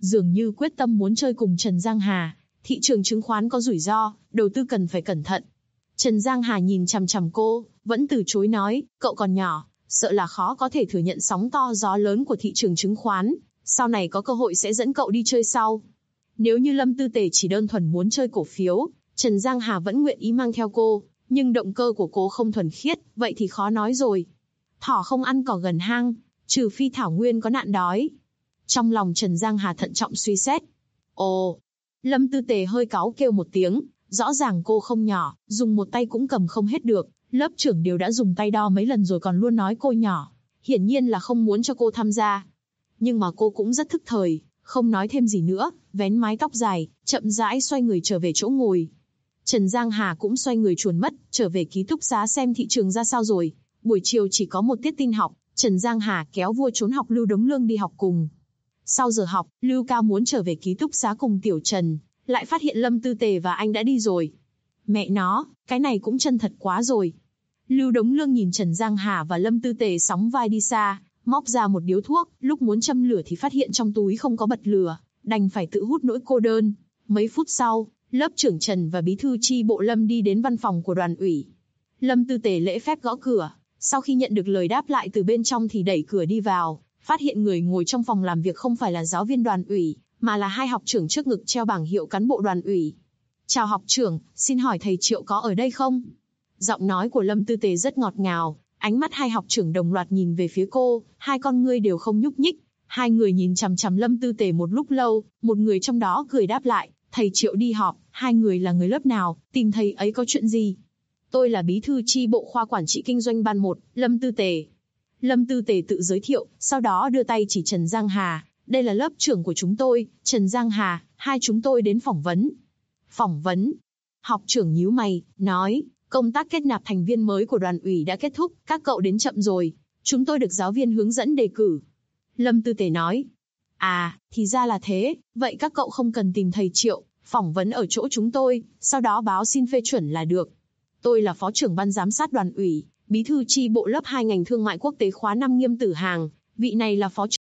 dường như quyết tâm muốn chơi cùng Trần Giang Hà. Thị trường chứng khoán có rủi ro, đầu tư cần phải cẩn thận. Trần Giang Hà nhìn chằm chằm cô, vẫn từ chối nói, cậu còn nhỏ, sợ là khó có thể thừa nhận sóng to gió lớn của thị trường chứng khoán, sau này có cơ hội sẽ dẫn cậu đi chơi sau. Nếu như Lâm Tư Tề chỉ đơn thuần muốn chơi cổ phiếu, Trần Giang Hà vẫn nguyện ý mang theo cô, nhưng động cơ của cô không thuần khiết, vậy thì khó nói rồi. Thỏ không ăn cỏ gần hang, trừ phi thảo nguyên có nạn đói. Trong lòng Trần Giang Hà thận trọng suy xét. Ồ, Lâm Tư Tề hơi cáu kêu một tiếng, rõ ràng cô không nhỏ, dùng một tay cũng cầm không hết được, lớp trưởng đều đã dùng tay đo mấy lần rồi còn luôn nói cô nhỏ, hiển nhiên là không muốn cho cô tham gia. Nhưng mà cô cũng rất thức thời, không nói thêm gì nữa, vén mái tóc dài, chậm rãi xoay người trở về chỗ ngồi. Trần Giang Hà cũng xoay người chuồn mất, trở về ký túc xá xem thị trường ra sao rồi. Buổi chiều chỉ có một tiết tin học, Trần Giang Hà kéo vua trốn học Lưu Đống Lương đi học cùng. Sau giờ học, Lưu Cao muốn trở về ký túc xá cùng Tiểu Trần, lại phát hiện Lâm Tư Tề và anh đã đi rồi. Mẹ nó, cái này cũng chân thật quá rồi. Lưu Đống Lương nhìn Trần Giang Hà và Lâm Tư Tề sóng vai đi xa, móc ra một điếu thuốc, lúc muốn châm lửa thì phát hiện trong túi không có bật lửa, đành phải tự hút nỗi cô đơn. Mấy phút sau, lớp trưởng Trần và bí thư chi bộ Lâm đi đến văn phòng của đoàn ủy. Lâm Tư Tề lễ phép gõ cửa, sau khi nhận được lời đáp lại từ bên trong thì đẩy cửa đi vào, phát hiện người ngồi trong phòng làm việc không phải là giáo viên đoàn ủy, mà là hai học trưởng trước ngực treo bảng hiệu cán bộ đoàn ủy. Chào học trưởng, xin hỏi thầy Triệu có ở đây không? Giọng nói của Lâm Tư Tề rất ngọt ngào, ánh mắt hai học trưởng đồng loạt nhìn về phía cô, hai con ngươi đều không nhúc nhích. Hai người nhìn chằm chằm Lâm Tư Tề một lúc lâu, một người trong đó cười đáp lại, thầy Triệu đi họp, hai người là người lớp nào, tìm thầy ấy có chuyện gì? Tôi là bí thư chi bộ khoa quản trị kinh doanh ban 1, Lâm Tư Tề. Lâm Tư Tề tự giới thiệu, sau đó đưa tay chỉ Trần Giang Hà, đây là lớp trưởng của chúng tôi, Trần Giang Hà, hai chúng tôi đến phỏng vấn. Phỏng vấn? Học trưởng nhíu mày, nói, công tác kết nạp thành viên mới của đoàn ủy đã kết thúc, các cậu đến chậm rồi, chúng tôi được giáo viên hướng dẫn đề cử. Lâm Tư Tề nói, à, thì ra là thế, vậy các cậu không cần tìm thầy Triệu, phỏng vấn ở chỗ chúng tôi, sau đó báo xin phê chuẩn là được. Tôi là phó trưởng ban giám sát đoàn ủy, bí thư chi bộ lớp 2 ngành thương mại quốc tế khóa 5 Nghiêm Tử Hàng, vị này là phó trưởng.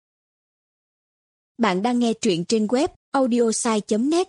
Bạn đang nghe truyện trên web audiosai.net.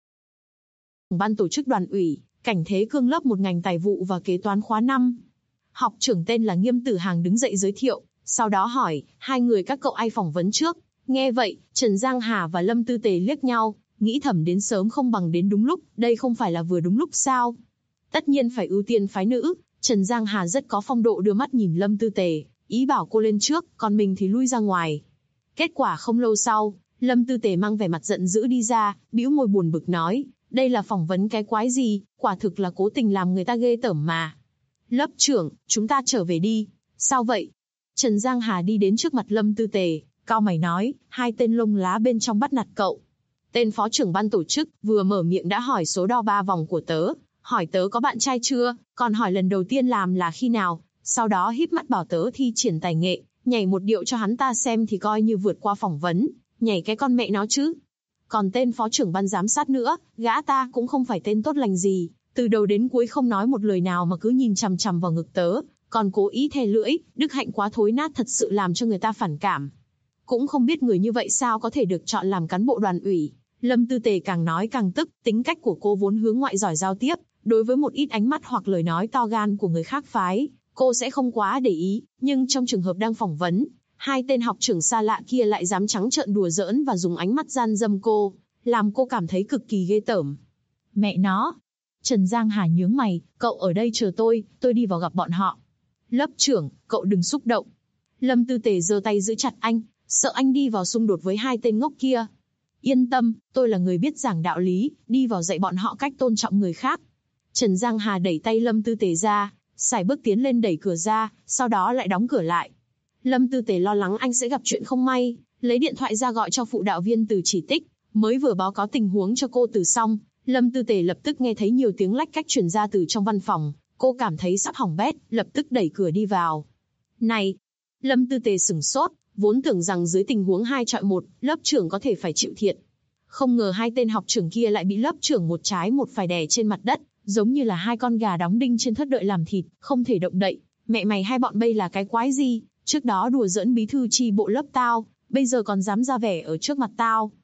Ban tổ chức đoàn ủy, Cảnh Thế Cương lớp 1 ngành tài vụ và kế toán khóa 5. Học trưởng tên là Nghiêm Tử Hàng đứng dậy giới thiệu, sau đó hỏi, hai người các cậu ai phỏng vấn trước? Nghe vậy, Trần Giang Hà và Lâm Tư Tề liếc nhau, nghĩ thầm đến sớm không bằng đến đúng lúc, đây không phải là vừa đúng lúc sao? Tất nhiên phải ưu tiên phái nữ, Trần Giang Hà rất có phong độ đưa mắt nhìn Lâm Tư Tề, ý bảo cô lên trước, còn mình thì lui ra ngoài. Kết quả không lâu sau, Lâm Tư Tề mang vẻ mặt giận dữ đi ra, bĩu môi buồn bực nói, đây là phỏng vấn cái quái gì, quả thực là cố tình làm người ta ghê tởm mà. Lớp trưởng, chúng ta trở về đi. Sao vậy? Trần Giang Hà đi đến trước mặt Lâm Tư Tề, cau mày nói, hai tên lông lá bên trong bắt nạt cậu. Tên phó trưởng ban tổ chức vừa mở miệng đã hỏi số đo 3 vòng của tớ, hỏi tớ có bạn trai chưa, còn hỏi lần đầu tiên làm là khi nào, sau đó híp mắt bảo tớ thi triển tài nghệ, nhảy một điệu cho hắn ta xem thì coi như vượt qua phỏng vấn, nhảy cái con mẹ nó chứ. Còn tên phó trưởng ban giám sát nữa, gã ta cũng không phải tên tốt lành gì, từ đầu đến cuối không nói một lời nào mà cứ nhìn chằm chằm vào ngực tớ, còn cố ý thè lưỡi, đức hạnh quá thối nát thật sự làm cho người ta phản cảm. Cũng không biết người như vậy sao có thể được chọn làm cán bộ đoàn ủy. Lâm Tư Tề càng nói càng tức, tính cách của cô vốn hướng ngoại giỏi giao tiếp, đối với một ít ánh mắt hoặc lời nói to gan của người khác phái, cô sẽ không quá để ý, nhưng trong trường hợp đang phỏng vấn, hai tên học trưởng xa lạ kia lại dám trắng trợn đùa giỡn và dùng ánh mắt gian dâm cô, làm cô cảm thấy cực kỳ ghê tởm. Mẹ nó! Trần Giang Hà nhướng mày, cậu ở đây chờ tôi đi vào gặp bọn họ. Lớp trưởng, cậu đừng xúc động. Lâm Tư Tề giơ tay giữ chặt anh, sợ anh đi vào xung đột với hai tên ngốc kia. Yên tâm, tôi là người biết giảng đạo lý, đi vào dạy bọn họ cách tôn trọng người khác. Trần Giang Hà đẩy tay Lâm Tư Tề ra, sải bước tiến lên đẩy cửa ra, sau đó lại đóng cửa lại. Lâm Tư Tề lo lắng anh sẽ gặp chuyện không may, lấy điện thoại ra gọi cho phụ đạo viên Từ Chỉ Tích, mới vừa báo cáo tình huống cho cô Từ xong, Lâm Tư Tề lập tức nghe thấy nhiều tiếng lách cách truyền ra từ trong văn phòng, cô cảm thấy sắp hỏng bét, lập tức đẩy cửa đi vào. Này! Lâm Tư Tề sửng sốt, vốn tưởng rằng dưới tình huống 2 chọi 1, lớp trưởng có thể phải chịu thiệt. Không ngờ hai tên học trưởng kia lại bị lớp trưởng một trái một phải đè trên mặt đất, giống như là hai con gà đóng đinh trên thớt đợi làm thịt, không thể động đậy. Mẹ mày hai bọn bây là cái quái gì? Trước đó đùa giỡn bí thư chi bộ lớp tao, bây giờ còn dám ra vẻ ở trước mặt tao.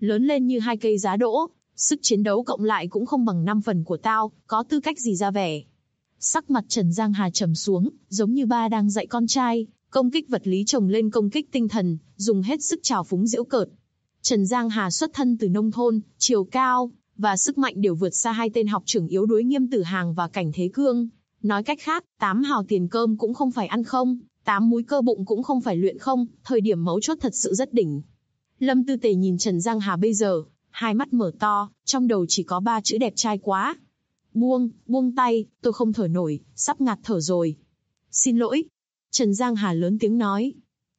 lớn lên như hai cây giá đỗ, sức chiến đấu cộng lại cũng không bằng 5 phần của tao, có tư cách gì ra vẻ. Sắc mặt Trần Giang Hà trầm xuống, giống như ba đang dạy con trai, công kích vật lý chồng lên công kích tinh thần, dùng hết sức trào phúng giễu cợt. Trần Giang Hà xuất thân từ nông thôn, chiều cao và sức mạnh đều vượt xa hai tên học trưởng yếu đuối Nghiêm Tử Hàng và Cảnh Thế Cương. Nói cách khác, 8 hào tiền cơm cũng không phải ăn không, 8 múi cơ bụng cũng không phải luyện không, thời điểm mấu chốt thật sự rất đỉnh. Lâm Tư Tề nhìn Trần Giang Hà bây giờ, hai mắt mở to, trong đầu chỉ có 3 chữ đẹp trai quá. Buông tay, tôi không thở nổi, sắp ngạt thở rồi. Xin lỗi. Trần Giang Hà lớn tiếng nói.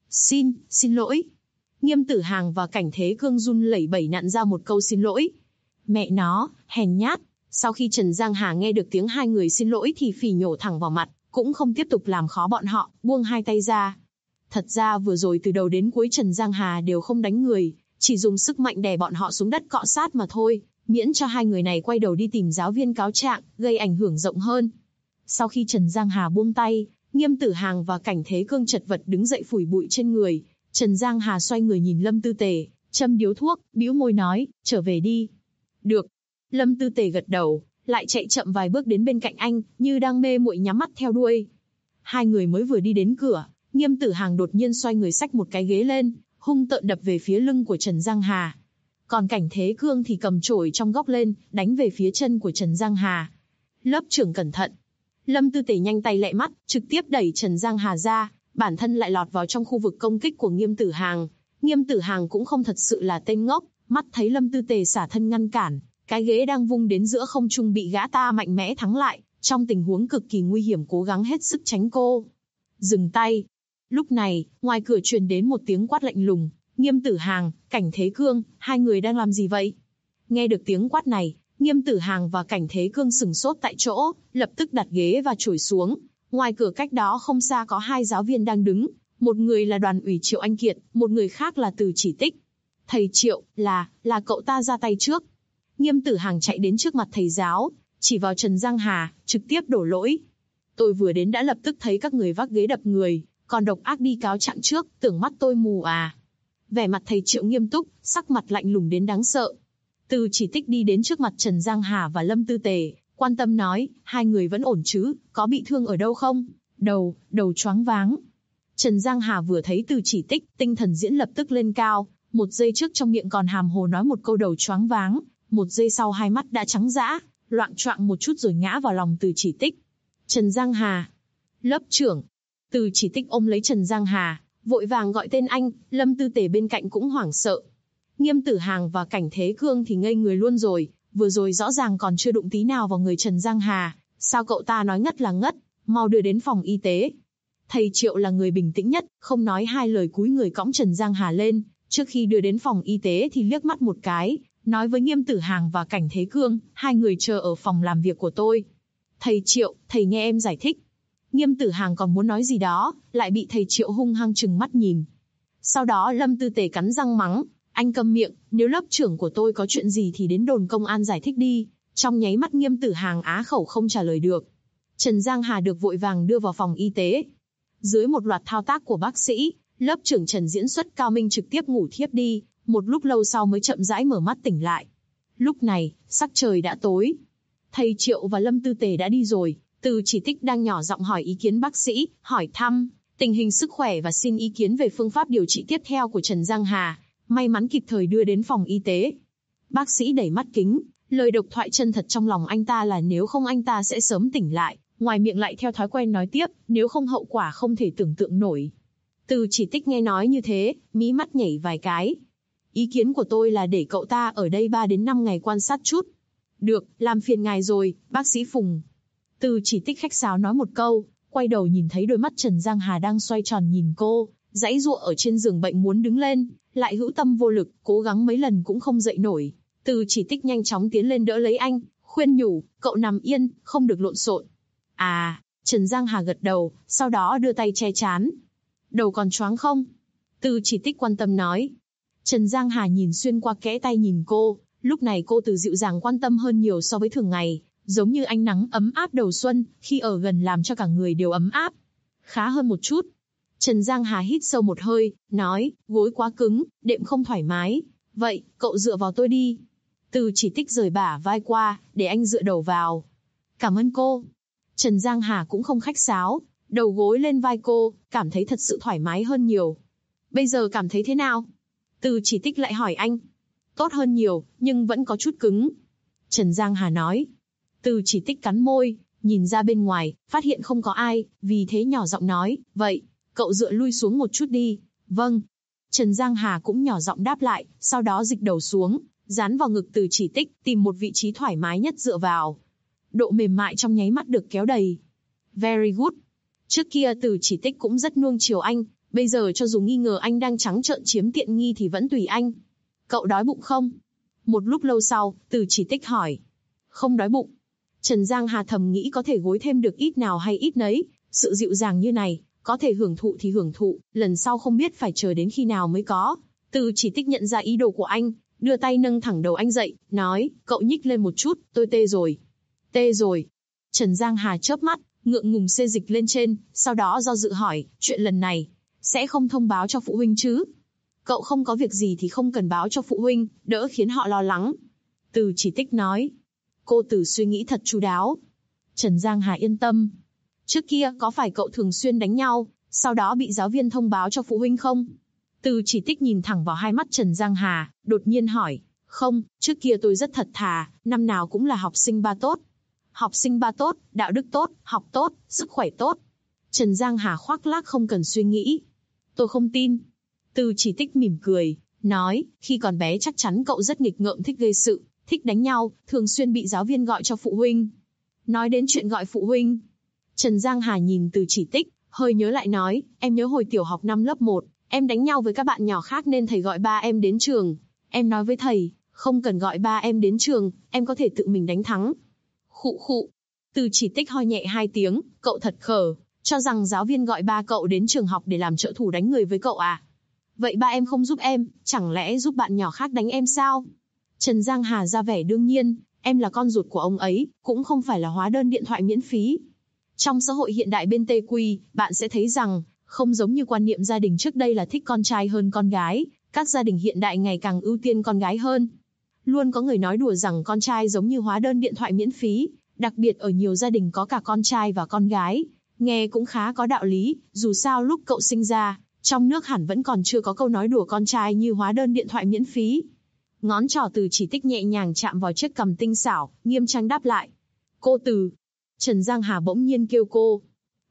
Xin lỗi. Nghiêm Tử Hàng và Cảnh Thế Cương run lẩy bẩy nặn ra một câu xin lỗi. Mẹ nó, hèn nhát. Sau khi Trần Giang Hà nghe được tiếng hai người xin lỗi thì phỉ nhổ thẳng vào mặt, cũng không tiếp tục làm khó bọn họ, buông hai tay ra. Thật ra vừa rồi từ đầu đến cuối Trần Giang Hà đều không đánh người, chỉ dùng sức mạnh đè bọn họ xuống đất cọ sát mà thôi, miễn cho hai người này quay đầu đi tìm giáo viên cáo trạng, gây ảnh hưởng rộng hơn. Sau khi Trần Giang Hà buông tay, Nghiêm Tử Hàng và Cảnh Thế Cương chật vật đứng dậy phủi bụi trên người. Trần Giang Hà xoay người nhìn Lâm Tư Tề, châm điếu thuốc, bĩu môi nói, trở về đi. Được. Lâm Tư Tề gật đầu, lại chạy chậm vài bước đến bên cạnh anh, như đang mê muội nhắm mắt theo đuôi. Hai người mới vừa đi đến cửa, Nghiêm Tử Hàng đột nhiên xoay người xách một cái ghế lên, hung tợn đập về phía lưng của Trần Giang Hà. Còn Cảnh Thế Cương thì cầm chổi trong góc lên, đánh về phía chân của Trần Giang Hà. Lớp trưởng cẩn thận. Lâm Tư Tề nhanh tay lẹ mắt, trực tiếp đẩy Trần Giang Hà ra, bản thân lại lọt vào trong khu vực công kích của Nghiêm Tử Hàng. Nghiêm Tử Hàng cũng không thật sự là tên ngốc, mắt thấy Lâm Tư Tề xả thân ngăn cản, cái ghế đang vung đến giữa không trung bị gã ta mạnh mẽ thắng lại, trong tình huống cực kỳ nguy hiểm cố gắng hết sức tránh cô. Dừng tay. Lúc này, ngoài cửa truyền đến một tiếng quát lạnh lùng, Nghiêm Tử Hàng, Cảnh Thế Cương, hai người đang làm gì vậy? Nghe được tiếng quát này, Nghiêm Tử Hàng và Cảnh Thế Cương sửng sốt tại chỗ, lập tức đặt ghế và chổi xuống. Ngoài cửa cách đó không xa có hai giáo viên đang đứng, một người là Đoàn ủy Triệu Anh Kiệt, một người khác là Từ Chỉ Tích. Thầy Triệu, là cậu ta ra tay trước. Nghiêm Tử Hàng chạy đến trước mặt thầy giáo, chỉ vào Trần Giang Hà, trực tiếp đổ lỗi. Tôi vừa đến đã lập tức thấy các người vác ghế đập người, còn độc ác đi cáo trạng trước, tưởng mắt tôi mù à? Vẻ mặt thầy Triệu nghiêm túc, sắc mặt lạnh lùng đến đáng sợ. Từ Chỉ Tích đi đến trước mặt Trần Giang Hà và Lâm Tư Tề, quan tâm nói, hai người vẫn ổn chứ, có bị thương ở đâu không? Đầu choáng váng. Trần Giang Hà vừa thấy Từ Chỉ Tích, tinh thần diễn lập tức lên cao, một giây trước trong miệng còn hàm hồ nói một câu đầu choáng váng, một giây sau hai mắt đã trắng dã, loạng choạng một chút rồi ngã vào lòng Từ Chỉ Tích. Trần Giang Hà. Lớp trưởng. Từ Chỉ Tích ôm lấy Trần Giang Hà, vội vàng gọi tên anh, Lâm Tư Tề bên cạnh cũng hoảng sợ. Nghiêm Tử Hàng và Cảnh Thế Cương thì ngây người luôn rồi, vừa rồi rõ ràng còn chưa đụng tí nào vào người Trần Giang Hà, sao cậu ta nói ngất là ngất, mau đưa đến phòng y tế. Thầy Triệu là người bình tĩnh nhất, không nói hai lời cúi người cõng Trần Giang Hà lên, trước khi đưa đến phòng y tế thì liếc mắt một cái, nói với Nghiêm Tử Hàng và Cảnh Thế Cương, hai người chờ ở phòng làm việc của tôi. Thầy Triệu, thầy nghe em giải thích. Nghiêm Tử Hàng còn muốn nói gì đó, lại bị thầy Triệu hung hăng trừng mắt nhìn. Sau đó Lâm Tư Tề cắn răng mắng, anh câm miệng, nếu lớp trưởng của tôi có chuyện gì thì đến đồn công an giải thích đi. Trong nháy mắt Nghiêm Tử Hàng á khẩu không trả lời được. Trần Giang Hà được vội vàng đưa vào phòng y tế. Dưới một loạt thao tác của bác sĩ, lớp trưởng Trần diễn xuất cao minh trực tiếp ngủ thiếp đi, một lúc lâu sau mới chậm rãi mở mắt tỉnh lại. Lúc này, sắc trời đã tối. Thầy Triệu và Lâm Tư Tề đã đi rồi, Từ Chỉ Tích đang nhỏ giọng hỏi ý kiến bác sĩ, hỏi thăm tình hình sức khỏe và xin ý kiến về phương pháp điều trị tiếp theo của Trần Giang Hà, may mắn kịp thời đưa đến phòng y tế. Bác sĩ đẩy mắt kính, lời độc thoại chân thật trong lòng anh ta là nếu không anh ta sẽ sớm tỉnh lại, ngoài miệng lại theo thói quen nói tiếp, nếu không hậu quả không thể tưởng tượng nổi. Từ Chỉ Tích nghe nói như thế, mí mắt nhảy vài cái. Ý kiến của tôi là để cậu ta ở đây 3 đến 5 ngày quan sát chút. Được, làm phiền ngài rồi, bác sĩ Phùng. Từ Chỉ Tích khách sáo nói một câu, quay đầu nhìn thấy đôi mắt Trần Giang Hà đang xoay tròn nhìn cô, giãy giụa ở trên giường bệnh muốn đứng lên, lại hữu tâm vô lực, cố gắng mấy lần cũng không dậy nổi. Từ Chỉ Tích nhanh chóng tiến lên đỡ lấy anh, khuyên nhủ, cậu nằm yên, không được lộn xộn. À, Trần Giang Hà gật đầu, sau đó đưa tay che trán. Đầu còn choáng không? Từ Chỉ Tích quan tâm nói. Trần Giang Hà nhìn xuyên qua kẽ tay nhìn cô, lúc này cô từ dịu dàng quan tâm hơn nhiều so với thường ngày, giống như ánh nắng ấm áp đầu xuân, khi ở gần làm cho cả người đều ấm áp. Khá hơn một chút. Trần Giang Hà hít sâu một hơi, nói, gối quá cứng, đệm không thoải mái, Vậy, cậu dựa vào tôi đi. Từ Chỉ Tích rời bả vai qua, để anh dựa đầu vào. Cảm ơn cô. Trần Giang Hà cũng không khách sáo, đầu gối lên vai cô, cảm thấy thật sự thoải mái hơn nhiều. Bây giờ cảm thấy thế nào? Từ Chỉ Tích lại hỏi anh. Tốt hơn nhiều, nhưng vẫn có chút cứng. Trần Giang Hà nói. Từ Chỉ Tích cắn môi, nhìn ra bên ngoài, phát hiện không có ai, vì thế nhỏ giọng nói, vậy, cậu dựa lui xuống một chút đi. Vâng. Trần Giang Hà cũng nhỏ giọng đáp lại, sau đó dịch đầu xuống, dán vào ngực Từ Chỉ Tích, tìm một vị trí thoải mái nhất dựa vào. Độ mềm mại trong nháy mắt được kéo đầy. Very good. Trước kia Từ Chỉ Tích cũng rất nuông chiều anh, bây giờ cho dù nghi ngờ anh đang trắng trợn chiếm tiện nghi thì vẫn tùy anh. Cậu đói bụng không? Một lúc lâu sau, Từ Chỉ Tích hỏi. Không đói bụng. Trần Giang Hà thầm nghĩ có thể gối thêm được ít nào hay ít nấy, sự dịu dàng như này, có thể hưởng thụ thì hưởng thụ, lần sau không biết phải chờ đến khi nào mới có. Từ Chỉ Tích nhận ra ý đồ của anh, đưa tay nâng thẳng đầu anh dậy, nói, cậu nhích lên một chút, tôi tê rồi. Tê rồi. Trần Giang Hà chớp mắt, ngượng ngùng xê dịch lên trên, sau đó do dự hỏi, chuyện lần này, sẽ không thông báo cho phụ huynh chứ? Cậu không có việc gì thì không cần báo cho phụ huynh, đỡ khiến họ lo lắng. Từ Chỉ Tích nói. Cô Từ suy nghĩ thật chu đáo. Trần Giang Hà yên tâm. Trước kia có phải cậu thường xuyên đánh nhau, sau đó bị giáo viên thông báo cho phụ huynh không? Từ Chỉ Tích nhìn thẳng vào hai mắt Trần Giang Hà, đột nhiên hỏi. Không, trước kia tôi rất thật thà, năm nào cũng là học sinh ba tốt. Học sinh ba tốt, đạo đức tốt, học tốt, sức khỏe tốt. Trần Giang Hà khoác lác không cần suy nghĩ. Tôi không tin. Từ Chỉ Tích mỉm cười, nói, khi còn bé chắc chắn cậu rất nghịch ngợm, thích gây sự, thích đánh nhau, thường xuyên bị giáo viên gọi cho phụ huynh. Nói đến chuyện gọi phụ huynh, Trần Giang Hà nhìn Từ Chỉ Tích, hơi nhớ lại nói, em nhớ hồi tiểu học năm lớp 1, em đánh nhau với các bạn nhỏ khác nên thầy gọi ba em đến trường. Em nói với thầy, không cần gọi ba em đến trường, em có thể tự mình đánh thắng. Khụ khụ. Từ Chỉ Tích ho nhẹ 2 tiếng, cậu thật khờ, cho rằng giáo viên gọi ba cậu đến trường học để làm trợ thủ đánh người với cậu à? Vậy ba em không giúp em, chẳng lẽ giúp bạn nhỏ khác đánh em sao? Trần Giang Hà ra vẻ đương nhiên, em là con ruột của ông ấy, cũng không phải là hóa đơn điện thoại miễn phí. Trong xã hội hiện đại bên TQ, bạn sẽ thấy rằng, không giống như quan niệm gia đình trước đây là thích con trai hơn con gái, các gia đình hiện đại ngày càng ưu tiên con gái hơn. Luôn có người nói đùa rằng con trai giống như hóa đơn điện thoại miễn phí, đặc biệt ở nhiều gia đình có cả con trai và con gái. Nghe cũng khá có đạo lý, dù sao lúc cậu sinh ra, trong nước hẳn vẫn còn chưa có câu nói đùa con trai như hóa đơn điện thoại miễn phí. Ngón trỏ Từ Chỉ Tích nhẹ nhàng chạm vào chiếc cằm tinh xảo, nghiêm trang đáp lại. Cô Từ. Trần Giang Hà bỗng nhiên kêu cô.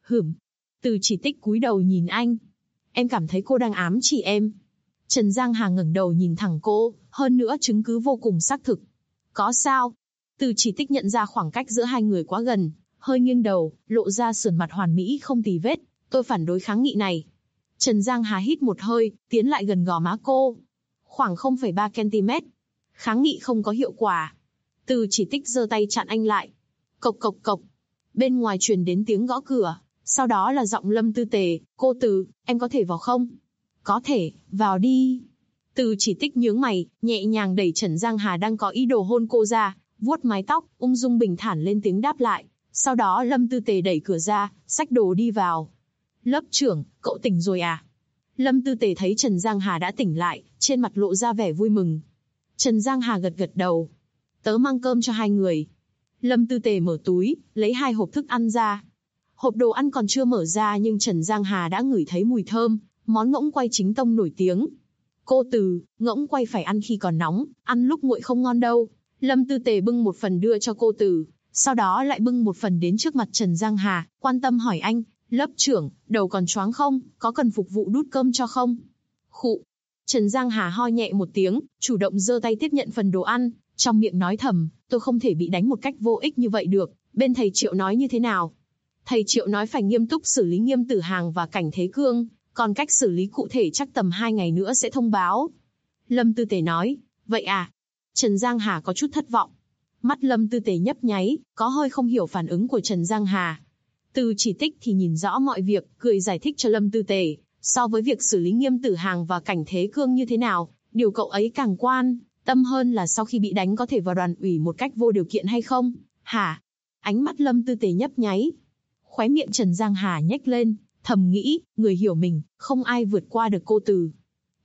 Từ Chỉ Tích cúi đầu nhìn anh. Em cảm thấy cô đang ám chỉ em. Trần Giang Hà ngẩng đầu nhìn thẳng cô, hơn nữa chứng cứ vô cùng xác thực. Có sao? Từ Chỉ Tích nhận ra khoảng cách giữa hai người quá gần, hơi nghiêng đầu, lộ ra sườn mặt hoàn mỹ không tì vết. Tôi phản đối kháng nghị này. Trần Giang Hà hít một hơi, tiến lại gần gò má cô. Khoảng 0,3 cm. Kháng nghị không có hiệu quả. Từ Chỉ Tích giơ tay chặn anh lại. Cộc cộc cộc. Bên ngoài truyền đến tiếng gõ cửa, sau đó là giọng Lâm Tư Tề. Cô Từ, em có thể vào không? Có thể, vào đi. Từ Chỉ Tích nhướng mày, nhẹ nhàng đẩy Trần Giang Hà đang có ý đồ hôn cô ra, vuốt mái tóc, ung dung bình thản lên tiếng đáp lại. Sau đó Lâm Tư Tề đẩy cửa ra, xách đồ đi vào. Lớp trưởng, cậu tỉnh rồi à? Lâm Tư Tề thấy Trần Giang Hà đã tỉnh lại, trên mặt lộ ra vẻ vui mừng. Trần Giang Hà gật gật đầu. Tớ mang cơm cho hai người. Lâm Tư Tề mở túi, lấy 2 hộp thức ăn ra. Hộp đồ ăn còn chưa mở ra nhưng Trần Giang Hà đã ngửi thấy mùi thơm, món ngỗng quay chính tông nổi tiếng. Cô Từ, ngỗng quay phải ăn khi còn nóng, ăn lúc nguội không ngon đâu. Lâm Tư Tề bưng một phần đưa cho cô Từ, sau đó lại bưng một phần đến trước mặt Trần Giang Hà, quan tâm hỏi anh, lớp trưởng, đầu còn choáng không, có cần phục vụ đút cơm cho không? Khụ. Trần Giang Hà ho nhẹ một tiếng, chủ động giơ tay tiếp nhận phần đồ ăn, trong miệng nói thầm, tôi không thể bị đánh một cách vô ích như vậy được, bên thầy Triệu nói như thế nào? Thầy Triệu nói phải nghiêm túc xử lý Nghiêm Tử Hàng và Cảnh Thế Cương, còn cách xử lý cụ thể chắc tầm 2 ngày nữa sẽ thông báo. Lâm Tư Tề nói, vậy à? Trần Giang Hà có chút thất vọng. Mắt Lâm Tư Tề nhấp nháy, có hơi không hiểu phản ứng của Trần Giang Hà. Từ Chỉ Tích thì nhìn rõ mọi việc, cười giải thích cho Lâm Tư Tề, so với việc xử lý Nghiêm Tử Hàng và Cảnh Thế Cương như thế nào, điều cậu ấy càng quan tâm hơn là sau khi bị đánh có thể vào đoàn ủy một cách vô điều kiện hay không. Hả? Ánh mắt Lâm Tư Tề nhấp nháy. Khóe miệng Trần Giang Hà nhếch lên, thầm nghĩ, người hiểu mình, không ai vượt qua được cô Từ.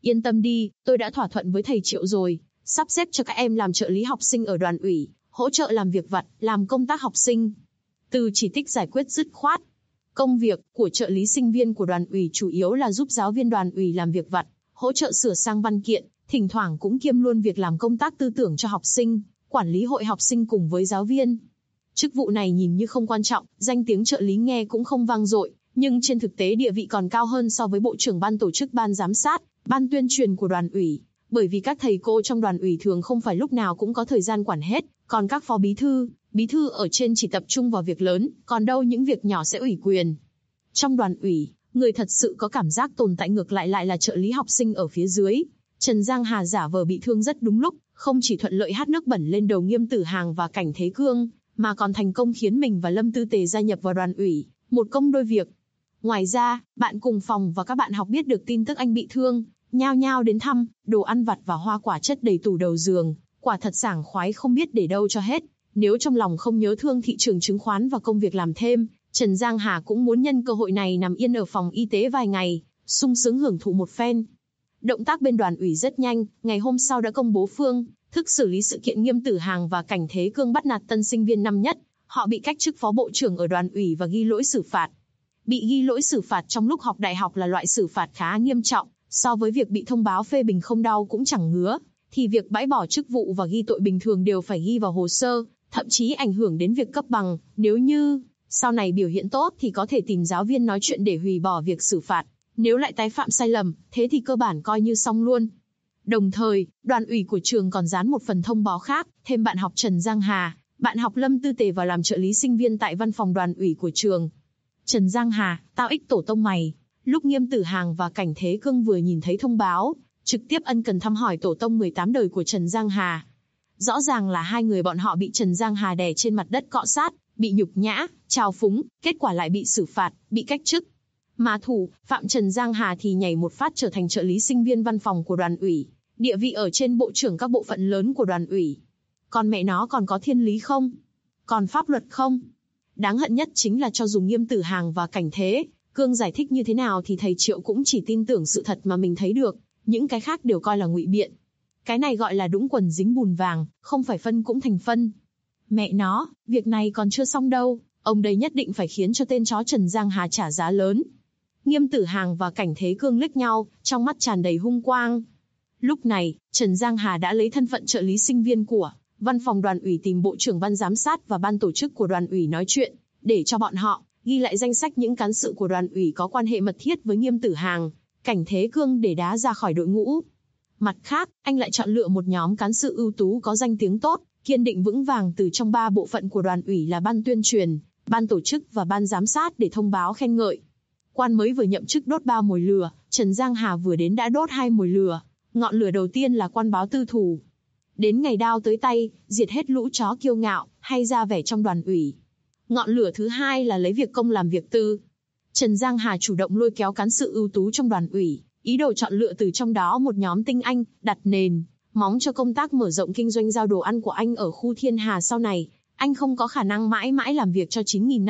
Yên tâm đi, tôi đã thỏa thuận với thầy Triệu rồi, sắp xếp cho các em làm trợ lý học sinh ở đoàn ủy, hỗ trợ làm việc vặt, làm công tác học sinh. Từ Chỉ Tích giải quyết dứt khoát. Công việc của trợ lý sinh viên của đoàn ủy chủ yếu là giúp giáo viên đoàn ủy làm việc vặt, hỗ trợ sửa sang văn kiện, thỉnh thoảng cũng kiêm luôn việc làm công tác tư tưởng cho học sinh, quản lý hội học sinh cùng với giáo viên. Chức vụ này nhìn như không quan trọng, danh tiếng trợ lý nghe cũng không vang dội, nhưng trên thực tế địa vị còn cao hơn so với bộ trưởng ban tổ chức, ban giám sát, ban tuyên truyền của đoàn ủy, bởi vì các thầy cô trong đoàn ủy thường không phải lúc nào cũng có thời gian quản hết, còn các phó bí thư ở trên chỉ tập trung vào việc lớn, còn đâu những việc nhỏ sẽ ủy quyền. Trong đoàn ủy, người thật sự có cảm giác tồn tại ngược lại là trợ lý học sinh ở phía dưới. Trần Giang Hà giả vờ bị thương rất đúng lúc, không chỉ thuận lợi hát nước bẩn lên đầu Nghiêm Tử Hàng và Cảnh Thế Cương, mà còn thành công khiến mình và Lâm Tư Tề gia nhập vào đoàn ủy, một công đôi việc. Ngoài ra, bạn cùng phòng và các bạn học biết được tin tức anh bị thương, nhao nhao đến thăm, đồ ăn vặt và hoa quả chất đầy tủ đầu giường, quả thật sảng khoái không biết để đâu cho hết. Nếu trong lòng không nhớ thương thị trường chứng khoán và công việc làm thêm, Trần Giang Hà cũng muốn nhân cơ hội này nằm yên ở phòng y tế vài ngày, sung sướng hưởng thụ một phen. Động tác bên đoàn ủy rất nhanh, ngày hôm sau đã công bố phương thức xử lý sự kiện Nghiêm Tử Hàng và Cảnh Thế Cương bắt nạt tân sinh viên năm nhất. Họ bị cách chức phó bộ trưởng ở đoàn ủy và ghi lỗi xử phạt. Bị ghi lỗi xử phạt trong lúc học đại học là loại xử phạt khá nghiêm trọng, so với việc bị thông báo phê bình không đau cũng chẳng ngứa, thì việc bãi bỏ chức vụ và ghi tội bình thường đều phải ghi vào hồ sơ, thậm chí ảnh hưởng đến việc cấp bằng. Nếu như sau này biểu hiện tốt thì có thể tìm giáo viên nói chuyện để hủy bỏ việc xử phạt. Nếu lại tái phạm sai lầm, thế thì cơ bản coi như xong luôn. Đồng thời, đoàn ủy của trường còn dán một phần thông báo khác, thêm bạn học Trần Giang Hà, bạn học Lâm Tư Tề vào làm trợ lý sinh viên tại văn phòng đoàn ủy của trường. Trần Giang Hà, tao ích tổ tông mày. Lúc Nghiêm Tử Hàng và Cảnh Thế Cương vừa nhìn thấy thông báo, trực tiếp ân cần thăm hỏi tổ tông 18 đời của Trần Giang Hà. Rõ ràng là hai người bọn họ bị Trần Giang Hà đè trên mặt đất cọ sát, bị nhục nhã, trào phúng, kết quả lại bị xử phạt, bị cách chức. Mà thủ phạm Trần Giang Hà thì nhảy một phát trở thành trợ lý sinh viên văn phòng của đoàn ủy, địa vị ở trên bộ trưởng các bộ phận lớn của đoàn ủy. Còn mẹ nó còn có thiên lý không? Còn pháp luật không? Đáng hận nhất chính là cho dù Nghiêm Tử Hàng và Cảnh Thế Cương giải thích như thế nào thì thầy Triệu cũng chỉ tin tưởng sự thật mà mình thấy được, những cái khác đều coi là ngụy biện. Cái này gọi là đũng quần dính bùn vàng, không phải phân cũng thành phân. Mẹ nó, việc này còn chưa xong đâu, ông đây nhất định phải khiến cho tên chó Trần Giang Hà trả giá lớn. Nghiêm Tử Hàng và Cảnh Thế Cương liếc nhau, trong mắt tràn đầy hung quang. Lúc này, Trần Giang Hà đã lấy thân phận trợ lý sinh viên của văn phòng đoàn ủy tìm bộ trưởng ban giám sát và ban tổ chức của đoàn ủy nói chuyện, để cho bọn họ ghi lại danh sách những cán sự của đoàn ủy có quan hệ mật thiết với Nghiêm Tử Hàng, Cảnh Thế Cương để đá ra khỏi đội ngũ. Mặt khác, anh lại chọn lựa một nhóm cán sự ưu tú có danh tiếng tốt, kiên định vững vàng từ trong 3 bộ phận của đoàn ủy là ban tuyên truyền, ban tổ chức và ban giám sát để thông báo khen ngợi. Quan mới vừa nhậm chức đốt 3 mồi lửa, Trần Giang Hà vừa đến đã đốt 2 mồi lửa. Ngọn lửa đầu tiên là quan báo tư thủ. Đến ngày đao tới tay, diệt hết lũ chó kiêu ngạo, hay ra vẻ trong đoàn ủy. Ngọn lửa thứ hai là lấy việc công làm việc tư. Trần Giang Hà chủ động lôi kéo cán sự ưu tú trong đoàn ủy, ý đồ chọn lựa từ trong đó một nhóm tinh anh, đặt nền, móng cho công tác mở rộng kinh doanh giao đồ ăn của anh ở khu Thiên Hà sau này. Anh không có khả năng mãi mãi làm việc cho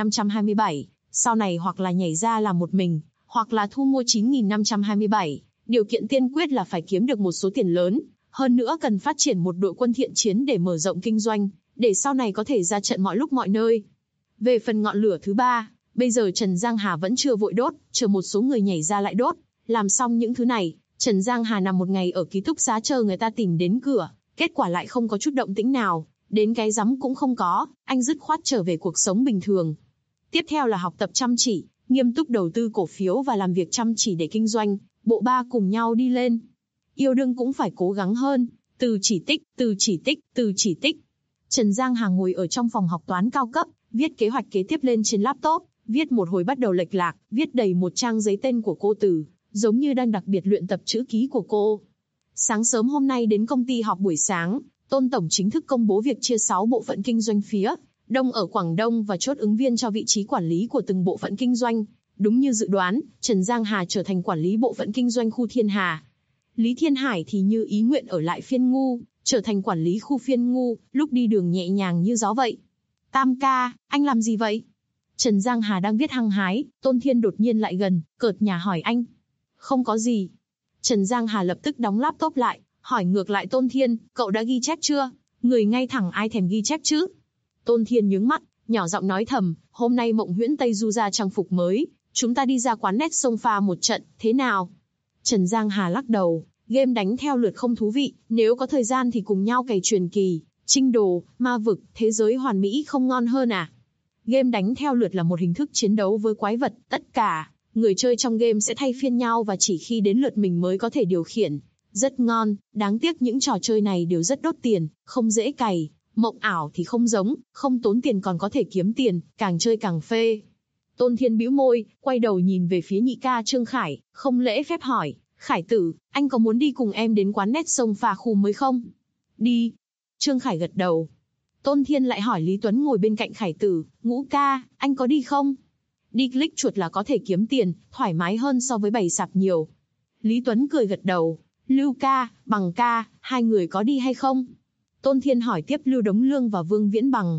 9527, sau này hoặc là nhảy ra làm một mình, hoặc là thu mua 9527. Điều kiện tiên quyết là phải kiếm được một số tiền lớn, hơn nữa cần phát triển một đội quân thiện chiến để mở rộng kinh doanh, để sau này có thể ra trận mọi lúc mọi nơi. Về phần ngọn lửa thứ ba, bây giờ Trần Giang Hà vẫn chưa vội đốt, chờ một số người nhảy ra lại đốt. Làm xong những thứ này, Trần Giang Hà nằm một ngày ở ký túc xá chờ người ta tìm đến cửa, kết quả lại không có chút động tĩnh nào, đến cái rắm cũng không có, anh dứt khoát trở về cuộc sống bình thường. Tiếp theo là học tập chăm chỉ, nghiêm túc đầu tư cổ phiếu và làm việc chăm chỉ để kinh doanh, bộ ba cùng nhau đi lên. Yêu đương cũng phải cố gắng hơn, từ chỉ tích. Trần Giang Hà ngồi ở trong phòng học toán cao cấp, viết kế hoạch kế tiếp lên trên laptop, viết một hồi bắt đầu lệch lạc, viết đầy một trang giấy tên của cô Từ, giống như đang đặc biệt luyện tập chữ ký của cô. Sáng sớm hôm nay đến công ty họp buổi sáng, Tôn Tổng chính thức công bố việc chia 6 bộ phận kinh doanh phía Đông ở Quảng Đông và chốt ứng viên cho vị trí quản lý của từng bộ phận kinh doanh. Đúng như dự đoán, Trần Giang Hà trở thành quản lý bộ phận kinh doanh khu Thiên Hà. Lý Thiên Hải thì như ý nguyện ở lại phiên ngu, trở thành quản lý khu phiên ngu, lúc đi đường nhẹ nhàng như gió vậy. Tam ca, anh làm gì vậy? Trần Giang Hà đang viết hăng hái, Tôn Thiên đột nhiên lại gần, cợt nhả hỏi anh. Không có gì. Trần Giang Hà lập tức đóng laptop lại, hỏi ngược lại Tôn Thiên, cậu đã ghi chép chưa? Người ngay thẳng ai thèm ghi chép chứ? Tôn Thiên nhướng mắt, nhỏ giọng nói thầm, hôm nay Mộng Huyễn Tây Du ra trang phục mới, chúng ta đi ra quán net sông pha một trận, thế nào? Trần Giang Hà lắc đầu, game đánh theo lượt không thú vị, nếu có thời gian thì cùng nhau cày truyền kỳ, trinh đồ, ma vực, thế giới hoàn mỹ không ngon hơn à? Game đánh theo lượt là một hình thức chiến đấu với quái vật, tất cả người chơi trong game sẽ thay phiên nhau và chỉ khi đến lượt mình mới có thể điều khiển. Rất ngon, đáng tiếc những trò chơi này đều rất đốt tiền, không dễ cày. Mộng ảo thì không giống, không tốn tiền còn có thể kiếm tiền, càng chơi càng phê. Tôn Thiên bĩu môi, quay đầu nhìn về phía nhị ca Trương Khải, không lễ phép hỏi, Khải tử, anh có muốn đi cùng em đến quán net sông pha khu mới không? Đi. Trương Khải gật đầu. Tôn Thiên lại hỏi Lý Tuấn ngồi bên cạnh Khải tử, Ngũ ca, anh có đi không? Đi click chuột là có thể kiếm tiền, thoải mái hơn so với bày sạp nhiều. Lý Tuấn cười gật đầu, Lưu ca, Bằng ca, hai người có đi hay không? Tôn Thiên hỏi tiếp Lưu Đống Lương và Vương Viễn Bằng.